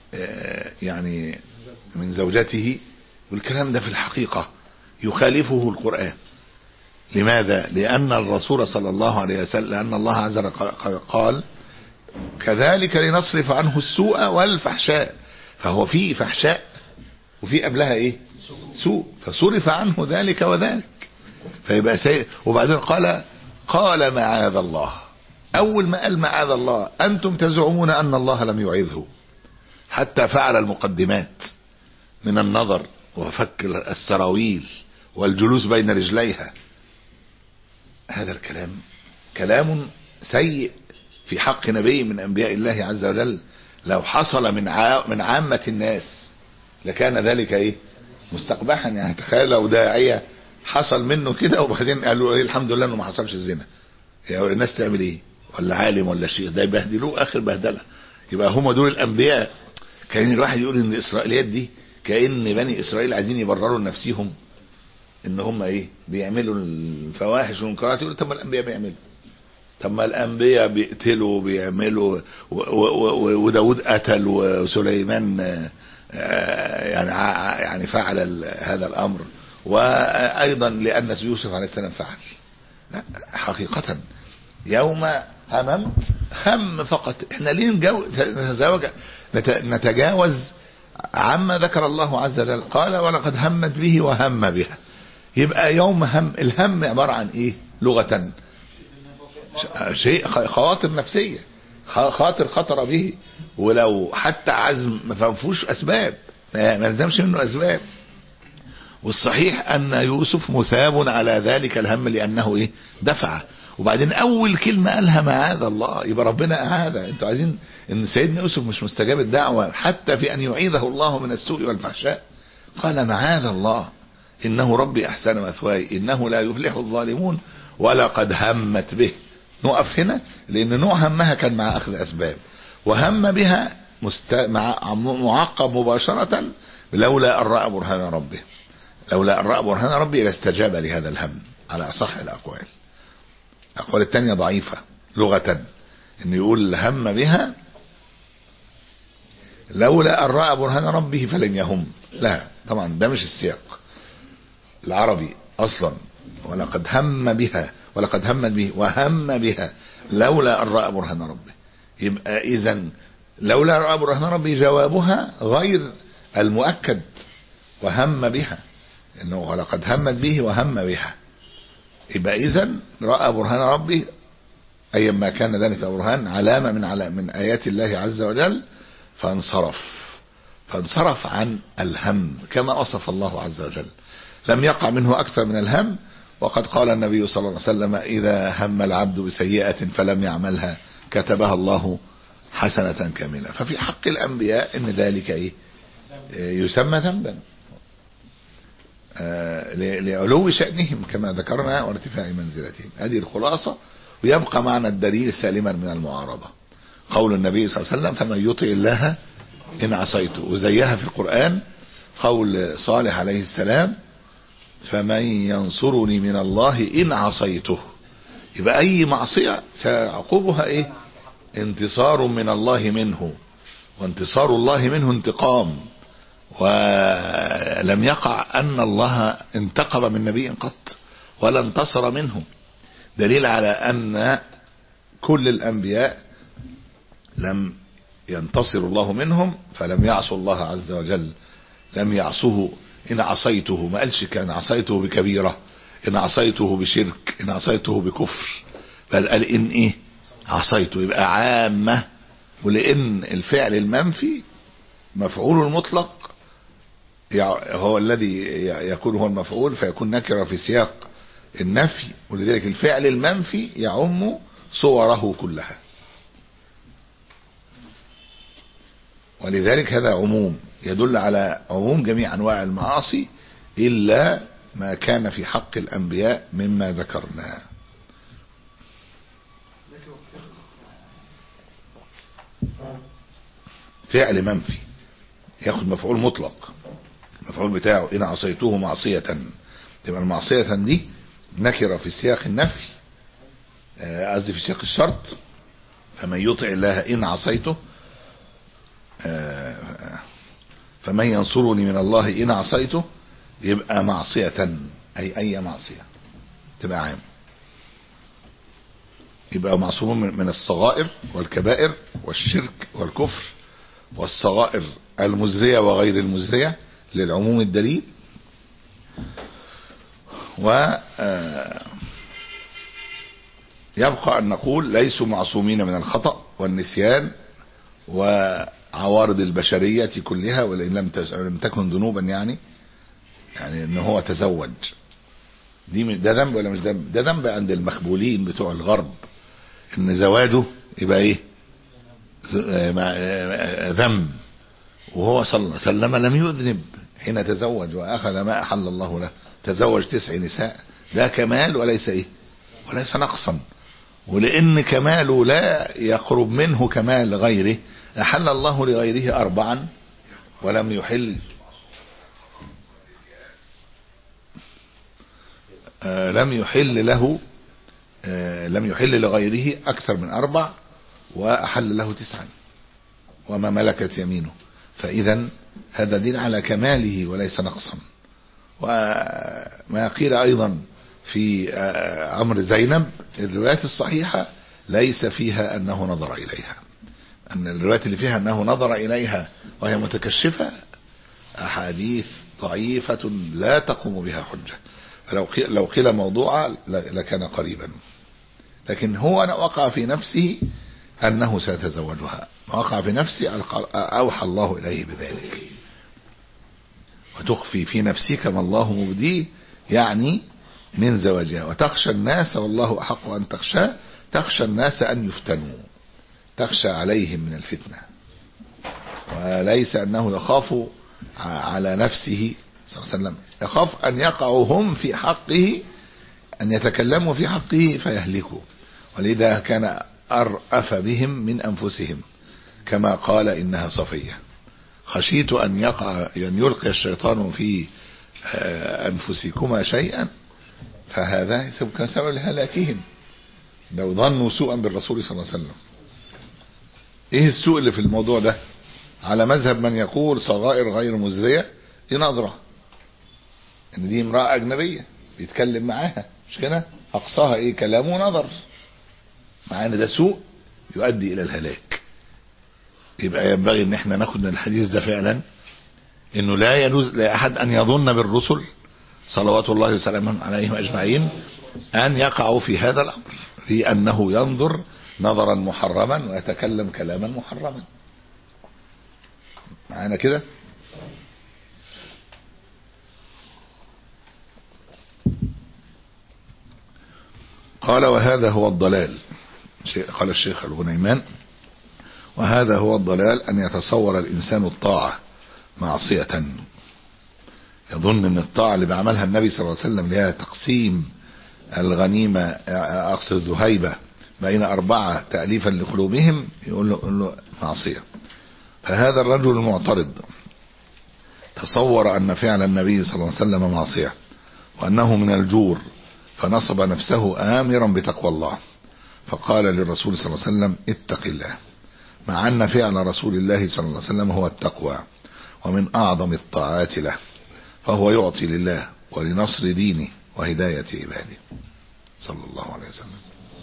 يعني من زوجته، والكلام ده في الحقيقة يخالفه القرآن. لماذا؟ لأن الرسول صلى الله عليه وسلم، لأن الله عز وجل قال كذلك لنصرف عنه السوء والفحشاء، فهو فيه فحشاء وفي قبلها ايه؟ سوء، فصرف عنه ذلك وذلك، فيبقى سيء. وبعدين قال قال معاذ الله. اول ما قال معاذ الله انتم تزعمون ان الله لم يعظه، حتى فعل المقدمات من النظر وفك السراويل والجلوس بين رجليها. هذا الكلام كلام سيء في حق نبي من انبياء الله عز وجل. لو حصل من من عامة الناس لكان ذلك ايه؟ مستقبحا. يعني تخيل لو داعية حصل منه كده وبعدين قالوا ايه الحمد لله انه ما حصلش الزنا، يعني الناس تعمل ايه؟ ولا عالم ولا شيخ ده يبهدلوه اخر بهدله. يبقى هم دول الانبياء. كان الواحد يقول ان الاسرائيليات دي كأن بني اسرائيل عايزين يبرروا لنفسهم ان هم ايه؟ بيعملوا الفواحش والمنكرات. يقولوا طب ما الانبياء بيعملوا، طب ما الانبياء بيقتلوا وبيعملوا، وداود قتل وسليمان يعني يعني فعل هذا الامر، وايضا لان يوسف عليه السلام فعل. حقيقة يوم هممت هم فقط. احنا ليه نتزوج نتجاوز عما ذكر الله عز وجل؟ قال ولقد همت به وهم بها. يبقى يوم هم، الهم عبارة عن ايه لغة؟ شيء خواطر نفسية، خاطر خطر به، ولو حتى عزم ما فيهوش اسباب، ما لزمش منه اسباب. والصحيح ان يوسف مثاب على ذلك الهم لانه ايه؟ دفعه. وبعدين اول كلمه قالها معاذ الله، يبقى ربنا اعاذ. انتوا عايزين ان سيدنا يوسف مش مستجاب الدعوه حتى في ان يعيذه الله من السوء والفحشاء؟ قال معاذ الله انه ربي احسن مثواي انه لا يفلح الظالمون ولقد همت به. نقف هنا لان نوع همها كان مع اخذ اسباب، وهم بها مست... مع معقب مباشره لولا ان راى برهان ربه. لولا ان راى برهان ربه لاستجاب لهذا الهم على اصح الاقوال. الاقوال الثانيه ضعيفه لغه، انه يقول هم بها لولا ان راى برهان ربه فلم يهم. لا طبعا ده مش السياق العربي اصلا. ولقد هم بها ولقد همت به وهم بها لولا أن رأى برهان ربه. يبقى إذن لولا أن رأى برهان ربه جوابها غير المؤكد، وهم بها إنه ولقد همت به وهم بها. يبقى إذن رأى برهان ربه أيما كان ذلك برهان علامة من على من آيات الله عز وجل، فانصرف فانصرف عن الهم كما وصف الله عز وجل، لم يقع منه أكثر من الهم. وقد قال النبي صلى الله عليه وسلم إذا هم العبد بسيئة فلم يعملها كتبها الله حسنة كاملة. ففي حق الأنبياء إن ذلك إيه يسمى ذنبا لعلو شأنهم كما ذكرنا وارتفاع منزلتهم. هذه الخلاصة. ويبقى معنى الدليل سالما من المعارضة قول النبي صلى الله عليه وسلم فمن يطع الله إن عصيته، وزيها في القرآن قول صالح عليه السلام فمن ينصرني من الله إن عصيته. يبقى أي معصية سيعقبها إيه انتصار من الله منه، وانتصار الله منه انتقام. ولم يقع أن الله انتقم من نبي قط ولا انتصر منه، دليل على أن كل الأنبياء لم ينتصر الله منهم فلم يعصوا الله عز وجل، لم يعصوه إن عصيته، ما قالش كان عصيته بكبيرة، إن عصيته بشرك، إن عصيته بكفر، بل قال إن إيه عصيته. يبقى عامة. ولأن الفعل المنفي مفعول المطلق هو الذي يكون هو المفعول فيكون نكرة في سياق النفي، ولذلك الفعل المنفي يعم صوره كلها، ولذلك هذا عموم يدل على عموم جميع أنواع المعاصي إلا ما كان في حق الأنبياء مما ذكرنا. فعل منفي ياخد مفعول مطلق، المفعول بتاعه إن عصيته معصية، تبقى المعصية دي نكرة في سياق النفي، قصدي في سياق الشرط. فمن يطع الله إن عصيته، فمن ينصرني من الله إن عصيته، يبقى معصية أي أي معصية تبقى عام. يبقى معصوم من الصغائر والكبائر والشرك والكفر، والصغائر المزرية وغير المزرية للعموم الدليل. و يبقى أن نقول ليسوا معصومين من الخطأ والنسيان وعوارض البشرية كلها، ولئن لم تكن ذنوبا يعني يعني ان هو تزوج، دي ده ذنب ولا مش ذنب؟ ده ذنب عند المخبولين بتوع الغرب، ان زواجه يبقى ايه ذنب، وهو صلى الله عليه وسلم لم يذنب حين تزوج واخذ ما احل الله له، تزوج تسع نساء، ده كمال وليس ايه وليس نقصا. ولان كماله لا يقرب منه كمال غيره، احل الله لغيره اربعا ولم يحل آه لم يحل له آه لم يحل لغيره اكثر من اربع، واحل له تسعا وما ملكت يمينه. فاذا هذا دين على كماله وليس نقصا. وما قيل ايضا في آه امر زينب، الروايات الصحيحة ليس فيها انه نظر اليها، ان الروايات اللي فيها انه نظر اليها وهي متكشفة احاديث ضعيفة لا تقوم بها حجة. فلو لو قيل موضوعا لكان قريبا، لكن هو وقع في نفسه انه سيتزوجها، وقع في نفسه اوحى الله اليه بذلك. وتخفي في نفسك ما الله مبديه يعني من زواجها، وتخشى الناس والله احق ان تخشى، تخشى الناس ان يفتنوا، تخشى عليهم من الفتنة، وليس انه يخاف على نفسه صلى الله عليه وسلم، يخاف ان يقعوا هم في حقه، ان يتكلموا في حقه فيهلكوا. ولذا كان ارأف بهم من انفسهم، كما قال انها صفية، خشيت ان يقع ان يلقي الشيطان في انفسكما شيئا فهذا كان سبب لهلاكهم، لو ظنوا سوءا بالرسول صلى الله عليه وسلم. ايه السوء اللي في الموضوع ده؟ على مذهب من يقول صغائر غير مزرية دي نظرة، ان دي امرأة اجنبية بيتكلم معاها مش كده، اقصاها ايه؟ كلام ونظر، مع ان ده سوء يؤدي الى الهلاك. يبقى ينبغي ان احنا ناخد من الحديث ده فعلا انه لا يجوز لاحد ان يظن بالرسل صلوات الله وسلامه عليهم اجمعين ان يقعوا في هذا الامر، في انه ينظر نظرا محرما ويتكلم كلاما محرما. معانا كده؟ قال وهذا هو الضلال، قال الشيخ الغنيمان وهذا هو الضلال أن يتصور الإنسان الطاعة معصية، يظن أن الطاعة اللي بعملها النبي صلى الله عليه وسلم اللي هي تقسيم الغنيمة، أقصد ذهيبة بين أربعة تأليفا لقلوبهم، يقول له, يقول له معصية. فهذا الرجل المعترض تصور أن فعل النبي صلى الله عليه وسلم معصية وأنه من الجور، فنصب نفسه آمرا بتقوى الله، فقال للرسول صلى الله عليه وسلم اتق الله، مع أن فعل رسول الله صلى الله عليه وسلم هو التقوى ومن أعظم الطاعات له، فهو يعطي لله ولنصر دينه وهداية عباده صلى الله عليه وسلم.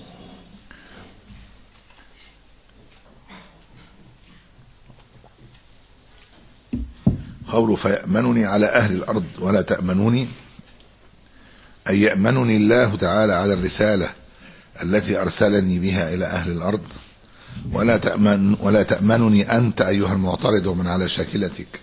قوله فيأمنني على أهل الأرض ولا تأمنوني، أي يأمنني الله تعالى على الرسالة التي أرسلني بها إلى أهل الأرض، ولا تأمن ولا تأمنني أنت أيها المعترض من على شاكلتك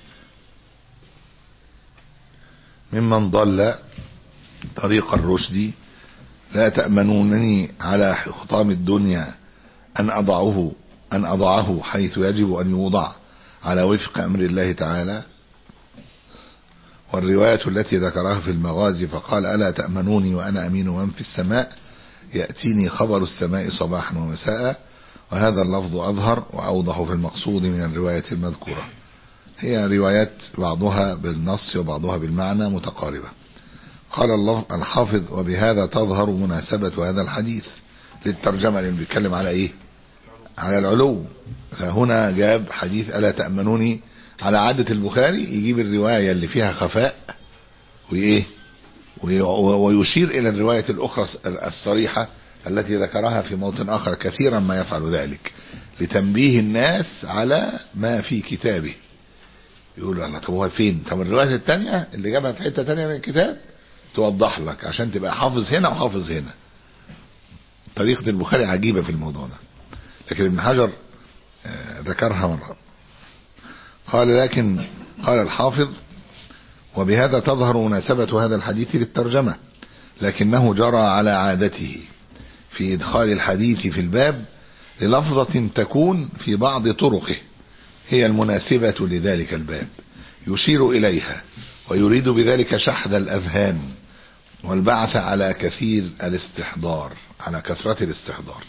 ممن ضل طريق الرشد، لا تأمنونني على خطام الدنيا أن أضعه أن أضعه حيث يجب أن يوضع على وفق أمر الله تعالى. والرواية التي ذكرها في المغازي فقال ألا تأمنوني وأنا أمين من في السماء يأتيني خبر السماء صباحا ومساء، وهذا اللفظ أظهر وأوضح في المقصود من الرواية المذكورة. هي روايات بعضها بالنص وبعضها بالمعنى متقاربة. قال الله الحافظ وبهذا تظهر مناسبة هذا الحديث للترجمة، اللي بيتكلم على إيه؟ على العلو. فهنا جاب حديث ألا تأمنوني، على عادة البخاري يجيب الرواية اللي فيها خفاء وإيه ويشير إلى الرواية الأخرى الصريحة التي ذكرها في موطن آخر، كثيرا ما يفعل ذلك لتنبيه الناس على ما في كتابه. يقولوا الله طب هو فين؟ طب الرواية الثانية اللي جابها في حتة ثانية من الكتاب توضح لك عشان تبقى حافظ هنا وحافظ هنا. طريقة البخاري عجيبة في الموضوع ده، لكن ابن حجر ذكرها مرة. قال لكن قال الحافظ وبهذا تظهر مناسبة هذا الحديث للترجمة، لكنه جرى على عادته في إدخال الحديث في الباب للفظة تكون في بعض طرقه هي المناسبة لذلك الباب، يشير إليها ويريد بذلك شحذ الأذهان والبعث على كثير الاستحضار، على كثرة الاستحضار.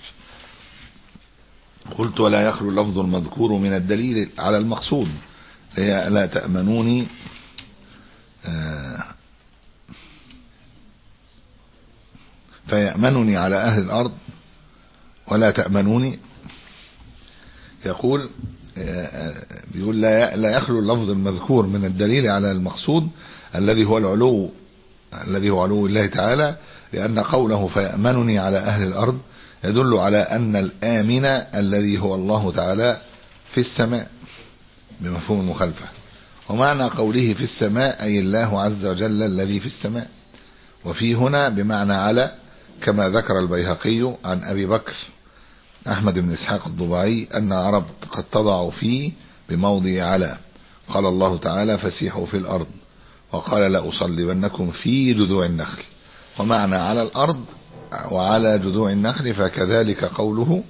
قلت ولا يخلو اللفظ المذكور من الدليل على المقصود، هي لا تأمنوني آه فيأمنني على أهل الأرض ولا تأمنوني. يقول آه بيقول لا لا يخلو اللفظ المذكور من الدليل على المقصود الذي هو العلو، الذي هو علو الله تعالى، لأن قوله فيأمنني على أهل الأرض يدل على أن الآمن الذي هو الله تعالى في السماء بمفهوم المخالفة، ومعنى قوله في السماء أي الله عز وجل الذي في السماء، وفي هنا بمعنى على، كما ذكر البيهقي عن أبي بكر أحمد بن إسحاق الضبعي أن عرب قد تضع فيه بموضع على. قال الله تعالى فسيحوا في الأرض، وقال لأصلبنكم في جذوع النخل، ومعنى على الأرض وعلى جذوع النخل، فكذلك قوله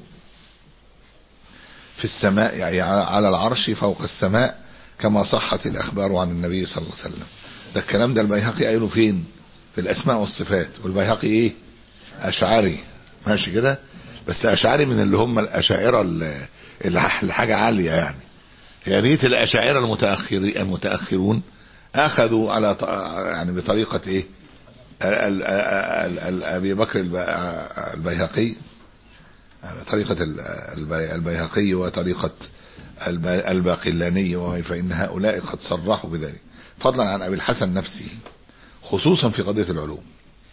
في السماء يعني على العرش فوق السماء، كما صحت الأخبار عن النبي صلى الله عليه وسلم. ده الكلام ده البيهقي قايله فين؟ في الأسماء والصفات. والبيهقي إيه؟ أشعري، ماشي كده، بس أشعري من اللي هم الأشاعرة اللي حاجة عالية يعني. يا ريت الأشاعرة المتأخرين المتأخرون أخذوا على يعني بطريقة إيه؟ أبي بكر البيهقي، طريقة البيهقي وطريقة الباقلاني، فإن هؤلاء قد صرحوا بذلك، فضلا عن أبي الحسن نفسه، خصوصا في قضية العلوم.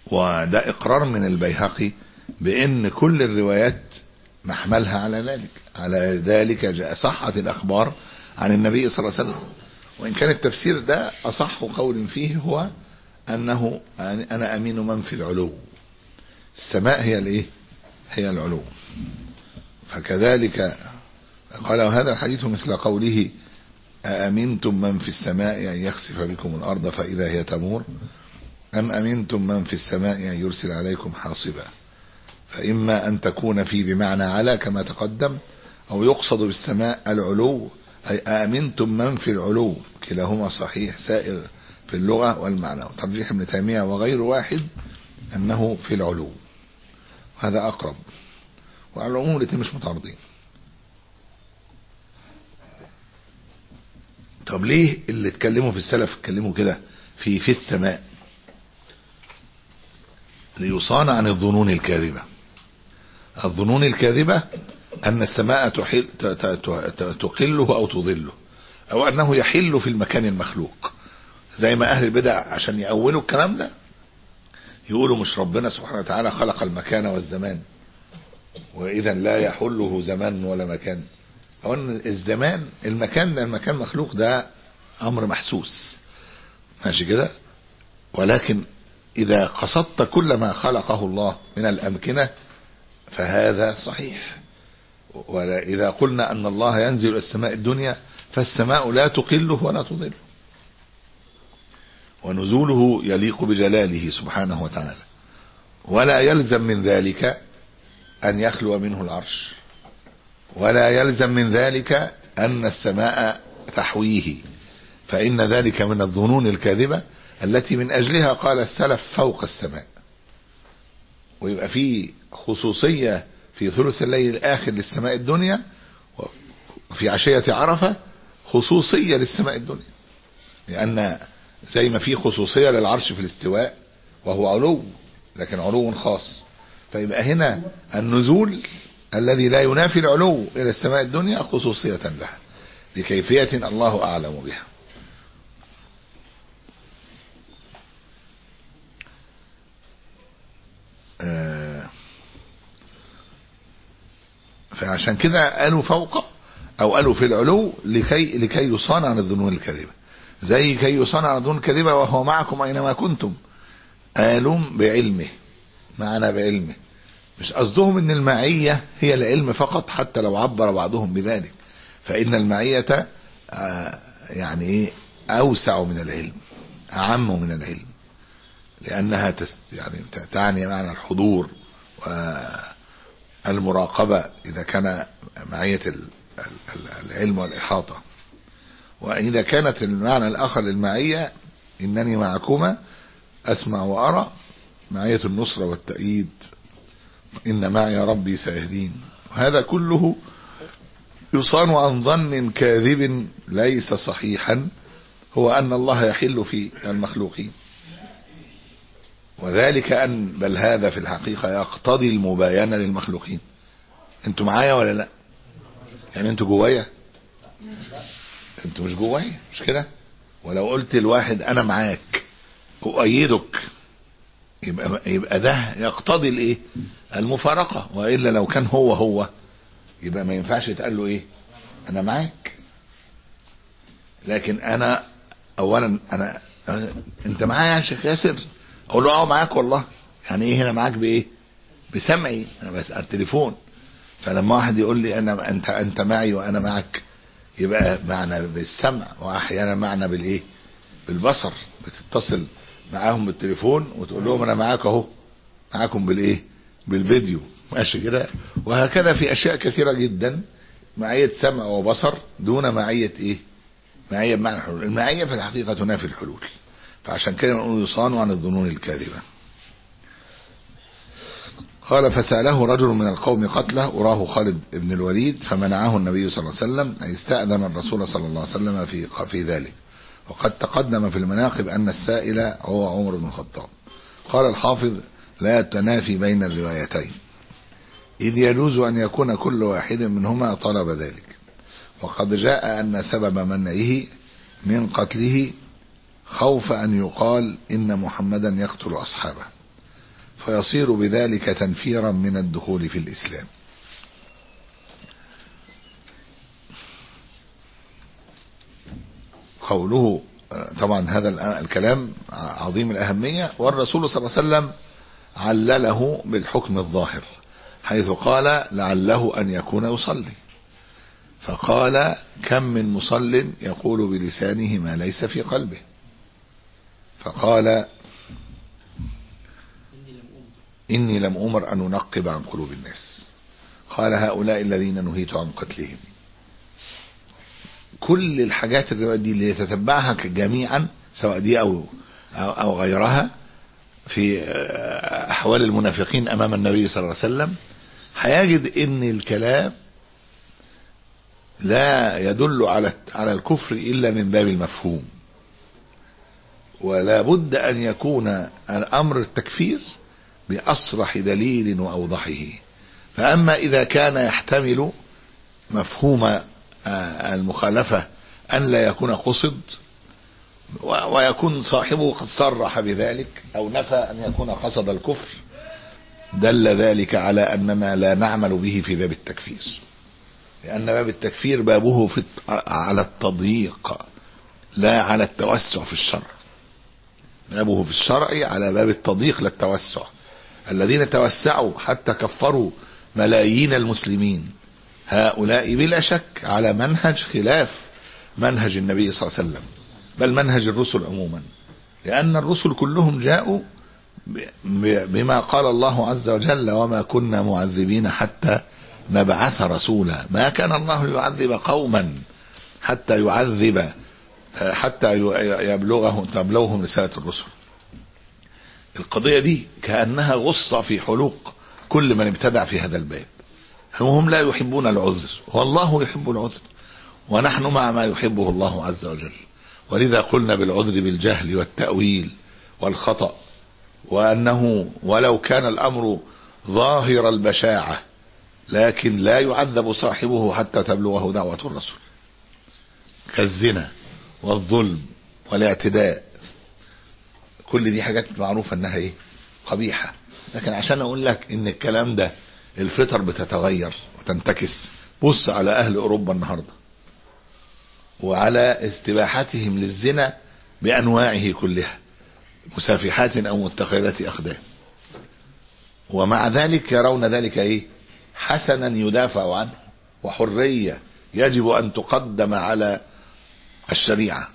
وده إقرار من البيهقي بأن كل الروايات محملها على ذلك على ذلك جاء صحت الأخبار عن النبي صلى الله عليه وسلم. وإن كان التفسير ده أصح قول فيه هو أنه أنا أمين من في العلو، السماء هي الإيه؟ هي العلو. فكذلك قال وهذا الحديث مثل قوله أأمنتم من في السماء أن يخسف بكم الأرض فإذا هي تمور أم أمنتم من في السماء أن يرسل عليكم حاصبا. فإما أن تكون في بمعنى على كما تقدم، أو يقصد بالسماء العلو أي أأمنتم من في العلو، كلاهما صحيح سائغ في اللغة والمعنى. وترجيح ابن تيمية وغير واحد أنه في العلو، هذا أقرب، وعلى العموم الاثنين مش متعارضين. طب ليه اللي اتكلموا في السلف اتكلموا كده في في السماء؟ ليصان عن الظنون الكاذبة. الظنون الكاذبة أن السماء تحل تقله أو تظله، أو أنه يحل في المكان المخلوق، زي ما أهل البدع عشان يأولوا الكلام ده يقولوا مش ربنا سبحانه وتعالى خلق المكان والزمان، وإذا لا يحله زمان ولا مكان. أو أن الزمان المكان ده المكان مخلوق، ده أمر محسوس ماشي كده، ولكن إذا قصدت كل ما خلقه الله من الأمكنة فهذا صحيح. وإذا قلنا أن الله ينزل إلى السماء الدنيا فالسماء لا تقله ولا تضله، ونزوله يليق بجلاله سبحانه وتعالى، ولا يلزم من ذلك أن يخلو منه العرش، ولا يلزم من ذلك أن السماء تحويه، فإن ذلك من الظنون الكاذبة التي من أجلها قال السلف فوق السماء. ويبقى فيه خصوصية في ثلث الليل الآخر للسماء الدنيا، وفي عشية عرفة خصوصية للسماء الدنيا، لأن زي ما في خصوصية للعرش في الاستواء وهو علو لكن علو خاص، فيبقى هنا النزول الذي لا ينافي العلو إلى السماء الدنيا خصوصية لها بكيفية الله أعلم بها. فعشان كده قالوا فوق او قالوا في العلو لكي لكي يصان عن الظنون الكاذبه، زي كي يصان عن الظنون الكاذبه وهو معكم اينما كنتم. قالوا بعلمه، معنا بعلمه، مش قصدهم ان المعيه هي العلم فقط، حتى لو عبر بعضهم بذلك، فان المعيه يعني ايه اوسع من العلم، اعم من العلم، لانها يعني تعني معنى الحضور والمراقبة إذا كان معية العلم والإحاطة. وإذا كانت المعنى الآخر للمعية إنني معكما أسمع وأرى، معية النصرة والتأييد، إن معي ربي سيهدين. وهذا كله يصان عن ظن كاذب ليس صحيحا، هو أن الله يحل في المخلوقين، وذلك أن بل هذا في الحقيقة يقتضي المباينة للمخلوقين. انتوا معايا ولا لا؟ يعني انتوا جوايا؟ انتوا مش جوايا مش كده؟ ولو قلت الواحد انا معاك اؤيدك يبقى يبقى ده يقتضي الايه؟ المفارقة. والا لو كان هو هو يبقى ما ينفعش يتقال له ايه؟ انا معاك. لكن انا اولا انا انت معايا يا شيخ ياسر، اقول له اه معاك والله. يعني ايه هنا معاك بايه؟ بسمعي انا بس على التليفون. فلما واحد يقول لي انا انت انت معي وانا معك يبقى معنى بالسمع، واحيانا معنى بالايه؟ بالبصر. بتتصل معاهم بالتليفون وتقول لهم انا معاك اهو، معاكم بالايه؟ بالفيديو ماشي كده. وهكذا في اشياء كثيره جدا معيه سمع وبصر دون معيه ايه؟ معيه بمعنى الحلول. المعيه في الحقيقه تنافي الحلول، فعشان كده نقول يصان عن الظنون الكاذبة. قال فسأله رجل من القوم قتله أراه خالد بن الوليد فمنعه النبي صلى الله عليه وسلم، أي استأذن الرسول صلى الله عليه وسلم في في ذلك. وقد تقدم في المناقب أن السائل هو عمر بن الخطاب. قال الحافظ لا تنافي بين الروايتين، إذ يجوز أن يكون كل واحد منهما طلب ذلك. وقد جاء أن سبب منعه من قتله خوف أن يقال إن محمدا يقتل أصحابه، فيصير بذلك تنفيرا من الدخول في الإسلام. قوله طبعا هذا الكلام عظيم الأهمية، والرسول صلى الله عليه وسلم علله بالحكم الظاهر حيث قال لعله أن يكون يصلي، فقال كم من مصل يقول بلسانه ما ليس في قلبه، فقال إني لم أمر أن أنقب عن قلوب الناس، قال هؤلاء الذين نهيت عن قتلهم. كل الحاجات الروايات دي اللي يتتبعها جميعا سواء دي أو, أو غيرها في أحوال المنافقين أمام النبي صلى الله عليه وسلم، هيجد إن الكلام لا يدل على على الكفر إلا من باب المفهوم، ولا بد أن يكون الأمر التكفير بأصرح دليل وأوضحه. فأما إذا كان يحتمل مفهوم المخالفة أن لا يكون قصد ويكون صاحبه قد صرح بذلك أو نفى أن يكون قصد الكفر، دل ذلك على أننا لا نعمل به في باب التكفير، لأن باب التكفير بابه في على التضييق لا على التوسع في الشرع، بابه في الشرع على باب التضييق لا التوسع. الذين توسعوا حتى كفروا ملايين المسلمين هؤلاء بلا شك على منهج خلاف منهج النبي صلى الله عليه وسلم، بل منهج الرسل عموما، لأن الرسل كلهم جاءوا بما قال الله عز وجل وما كنا معذبين حتى نبعث رسولا، ما كان الله ليعذب قوما حتى يعذب حتى يبلغهم تبلغهم رسالة الرسل. القضية دي كأنها غصة في حلوق كل من ابتدع في هذا الباب، هم لا يحبون العذر والله يحب العذر، ونحن مع ما يحبه الله عز وجل، ولذا قلنا بالعذر بالجهل والتأويل والخطأ، وأنه ولو كان الأمر ظاهر البشاعة لكن لا يعذب صاحبه حتى تبلغه دعوة الرسول، كالزنا والظلم والاعتداء، كل دي حاجات معروفة انها ايه قبيحة. لكن عشان اقول لك ان الكلام ده الفطر بتتغير وتنتكس، بص على اهل اوروبا النهاردة وعلى استباحتهم للزنا بانواعه كلها، مسافحات او متخذات اخدان، ومع ذلك يرون ذلك ايه حسنا يدافع عنه وحرية يجب ان تقدم على الشريعة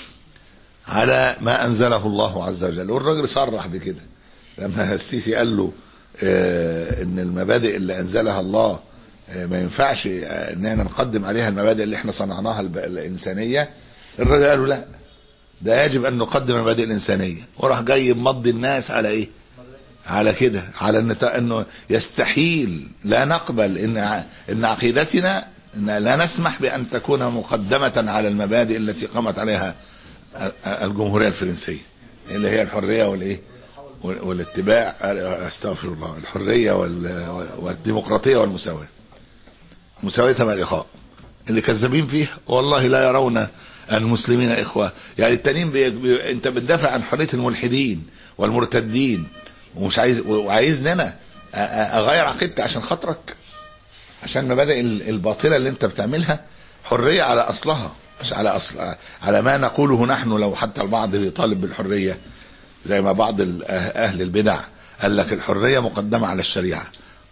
على ما انزله الله عز وجل. والراجل صرح بكده لما السيسي قال له اه ان المبادئ اللي انزلها الله اه ما ينفعش اه اننا نقدم عليها المبادئ اللي احنا صنعناها الانسانية، الراجل قال له لا ده يجب ان نقدم المبادئ الانسانية، وراح جاي مضي الناس على ايه على كده، على انه يستحيل لا نقبل ان ان عقيدتنا إن لا نسمح بأن تكون مقدمة على المبادئ التي قامت عليها الجمهورية الفرنسية اللي هي الحرية والايه والاتباع، استغفر الله، الحرية والديمقراطية والمساواة، مساواة مع الإخاء اللي كذابين فيه والله لا يرون المسلمين إخوة. يعني التانيين بي... بي... انت بتدافع عن حرية الملحدين والمرتدين ومش عايز وعايزني انا اغير عقيدتي عشان خاطرك، عشان المبادئ الباطلة اللي انت بتعملها. حرية على اصلها مش على اصل على ما نقوله نحن، لو حتى البعض بيطالب بالحرية زي ما بعض اهل البدع قال لك الحرية مقدمة على الشريعة.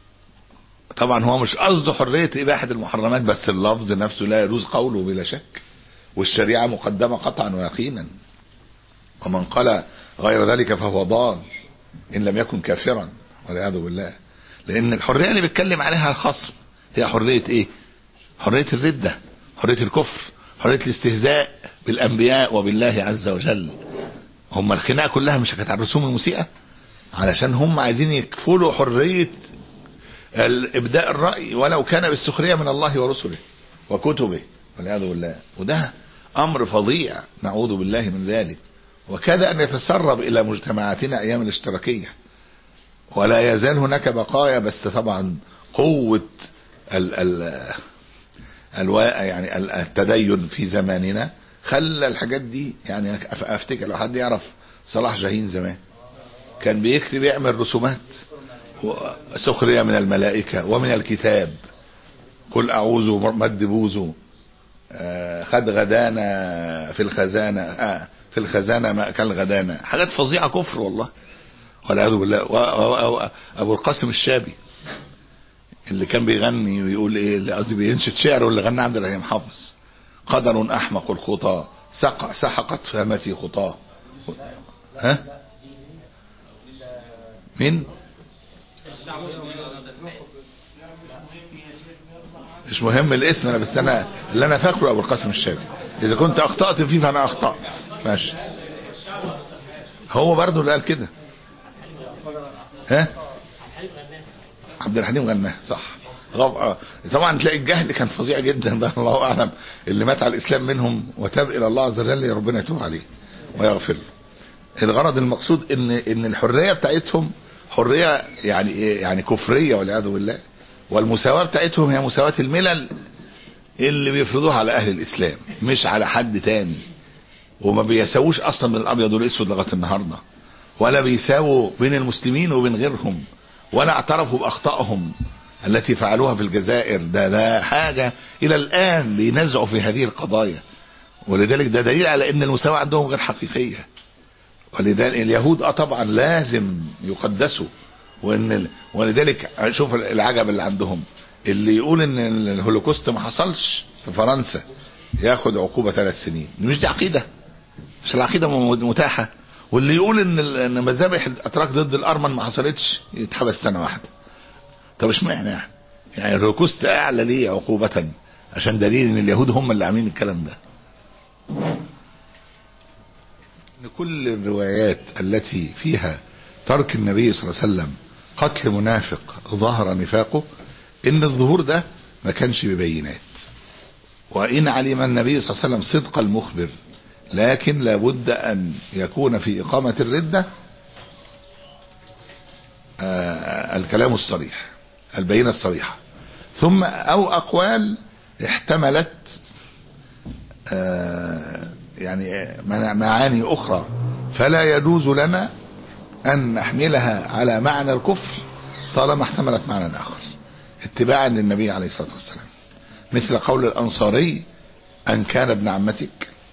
طبعا هو مش قصده حرية اباحة المحرمات، بس اللفظ نفسه لا يجوز قوله بلا شك، والشريعة مقدمة قطعا ويقينا، ومن قال غير ذلك فهو ضال ان لم يكن كافرا والعياذ بالله. لان الحرية اللي بيتكلم عليها الخصم هي حرية ايه؟ حرية الردة، حرية الكفر، حرية الاستهزاء بالانبياء وبالله عز وجل. هم الخناقة كلها مش كانت على الرسوم المسيئة، علشان هم عايزين يكفلوا حرية الابداء الرأي ولو كان بالسخرية من الله ورسله وكتبه والعياذ بالله. وده امر فظيع نعوذ بالله من ذلك، وكذا ان يتسرب الى مجتمعاتنا ايام الاشتراكية، ولا يزال هناك بقايا، بس طبعا قوة ال ال الواقع يعني التدين في زماننا خلى الحاجات دي. يعني افتكر لو حد يعرف صلاح جاهين زمان كان بيكتب يعمل رسومات سخرية من الملائكة ومن الكتاب. قل أعوذ مد بوزو، آه خد غدانا في الخزانة، آه في الخزانة ما كان غدانا، حاجات فظيعة كفر والله والعياذ بالله. أبو القاسم الشابي اللي كان بيغني ويقول ايه، قصدي بينشد شعر، واللي غنى عبد الرحيم حافظ: قدر أحمق الخطى سق سحقت فهمتي خطاه. ها مين؟ مش مهم الاسم، انا بس انا اللي انا فاكره ابو القاسم الشابي. اذا كنت اخطأت فيه فانا اخطأت، ماشي. هو برضه اللي قال كده. ها عبد الحليم غناه صح. طبعا تلاقي الجهل كان فظيع جدا، ده الله اعلم. اللي مات على الاسلام منهم وتاب الى الله عز وجل ربنا يتوب عليه ويغفر له. الغرض المقصود ان ان الحريه بتاعتهم حريه يعني ايه، يعني كفريه والعياذ بالله. والمساواه بتاعتهم هي مساواه الملل اللي بيفرضوها على اهل الاسلام، مش على حد تاني. وما بيساووش اصلا بين الابيض والاسود لغايه النهارده، ولا بيساووا بين المسلمين وبين غيرهم، ولا اعترفوا باخطائهم التي فعلوها في الجزائر. ده ده حاجه الى الان بينزعوا في هذه القضايا. ولذلك ده دليل على ان المساواه عندهم غير حقيقيه. ولذلك اليهود اه طبعا لازم يقدسوا، وان ولذلك شوف العجب اللي عندهم، اللي يقول ان الهولوكوست ما حصلش في فرنسا ياخد عقوبه ثلاث سنين. مش دي عقيده؟ مش العقيده متاحه؟ واللي يقول ان ان مذابح الاتراك ضد الارمن ما حصلتش يتحبس سنه واحده. طب اشمعنى يعني؟ يعني الهولوكوست اعلى ليه عقوبه؟ عشان دليل ان اليهود هم اللي عاملين الكلام ده. ان كل الروايات التي فيها ترك النبي صلى الله عليه وسلم قتل منافق ظهر نفاقه، ان الظهور ده ما كانش ببينات. وان علم النبي صلى الله عليه وسلم صدق المخبر، لكن لابد ان يكون في اقامة الردة آه الكلام الصريح، البينة الصريحة، ثم او اقوال احتملت آه يعني معاني اخرى، فلا يجوز لنا ان نحملها على معنى الكفر طالما احتملت معنى اخر اتباعا للنبي عليه الصلاة والسلام. مثل قول الانصاري: ان كان ابن عمتك،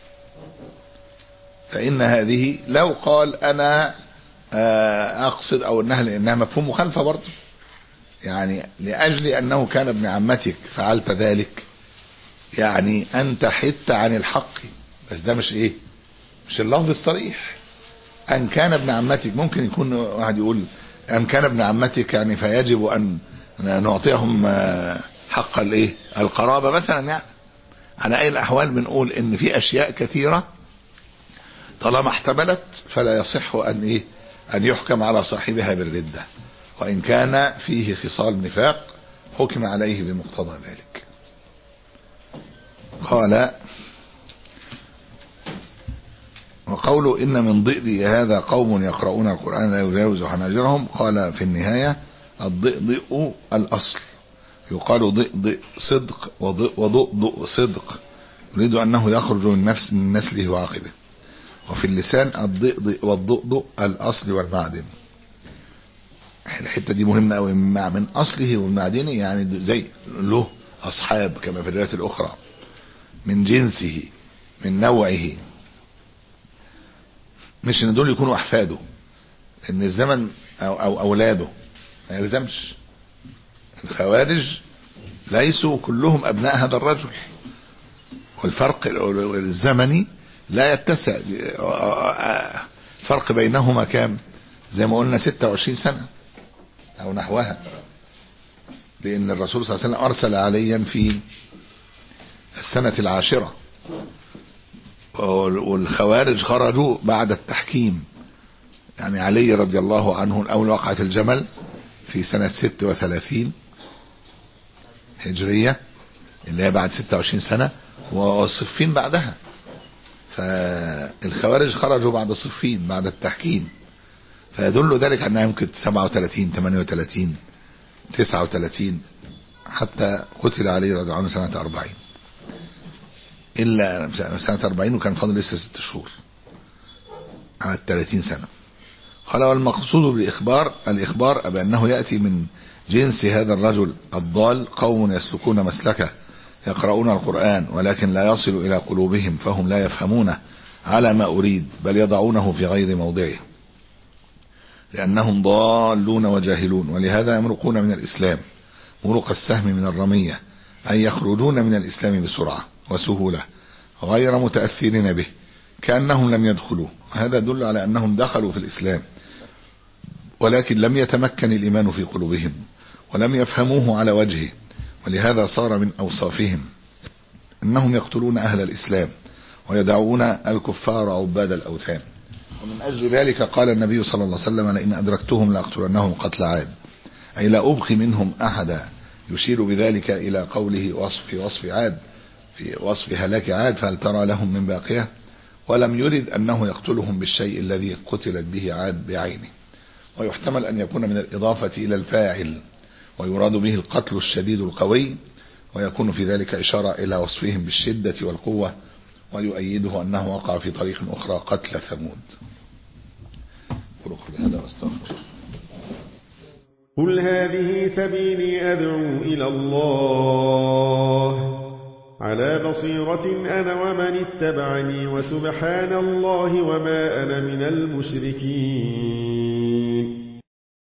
فان هذه لو قال انا اقصد او انها لانها مفهوم مخالفة برضه، يعني لاجل انه كان ابن عمتك فعلت ذلك، يعني انت حدت عن الحق. بس ده مش ايه، مش اللفظ الصريح. ان كان ابن عمتك، ممكن يكون واحد يقول ان كان ابن عمتك يعني فيجب ان نعطيهم حق الايه القرابة مثلا. يعني على اي الاحوال بنقول ان في اشياء كثيرة طالما احتملت فلا يصح ان ايه ان يحكم على صاحبها بالردة، وان كان فيه خصال نفاق حكم عليه بمقتضى ذلك. قال: وقوله إن من ضئضئ هذا قوم يقرؤون القرآن لا يجاوز حناجرهم. قال في النهاية: الضئضئ الأصل، يقال ضئضئ صدق وضئضئ صدق، يريد أنه يخرج من نفس من نسله وعقبه. وفي اللسان الضئضئ والضئضئ الأصل والمعدن. الحتة دي مهمة أوي، من أصله والمعدن يعني زي له أصحاب كما في الروايات الأخرى، من جنسه من نوعه، مش ان دول يكونوا احفاده، ان الزمن او, أو اولاده ما يلزمش. الخوارج ليسوا كلهم ابناء هذا الرجل، والفرق الزمني لا يتسع. الفرق بينهما كام؟ زي ما قلنا ستة وعشرين سنة او نحوها، لان الرسول صلى الله عليه وسلم ارسل عليا في السنة العاشرة، والخوارج خرجوا بعد التحكيم. يعني علي رضي الله عنه الاول وقعت الجمل في سنة ستة وثلاثين هجرية اللي هي بعد ستة وعشرين سنة، والصفين بعدها. فالخوارج خرجوا بعد الصفين بعد التحكيم، فيدل ذلك انها يمكن سبعة وثلاثين ثمانية وثلاثين تسعة وثلاثين، حتى قتل علي رضي الله عنه سنة أربعين، إلا سنة أربعين وكان فاضل لسه ست شهور على الثلاثين سنة. قال والمقصود بالإخبار الإخبار بأنه يأتي من جنس هذا الرجل الضال قوم يسلكون مسلكه يقرؤون القرآن ولكن لا يصل إلى قلوبهم فهم لا يفهمونه على ما أريد بل يضعونه في غير موضعه لأنهم ضالون وجاهلون ولهذا يمرقون من الإسلام مرق السهم من الرمية أي يخرجون من الإسلام بسرعة وسهولة غير متأثرين به كأنهم لم يدخلوا. هذا يدل على أنهم دخلوا في الإسلام ولكن لم يتمكن الإيمان في قلوبهم ولم يفهموه على وجهه ولهذا صار من أوصافهم أنهم يقتلون أهل الإسلام ويدعون الكفار عباد الأوثان. ومن أجل ذلك قال النبي صلى الله عليه وسلم لئن أدركتهم لأقتلنهم قتل عاد أي لا أبقي منهم أحدا يشير بذلك إلى قوله وصف في وصف عاد في وصف هلاك عاد فهل ترى لهم من باقية ولم يرد أنه يقتلهم بالشيء الذي قتلت به عاد بعينه. ويحتمل أن يكون من الإضافة إلى الفاعل ويراد به القتل الشديد القوي ويكون في ذلك إشارة إلى وصفهم بالشدة والقوة ويؤيده أنه وقع في طريق أخرى قتل ثمود. قل هذه سبيلي أدعو إلى الله على بصيرة أنا ومن اتبعني وسبحان الله وما أنا من المشركين.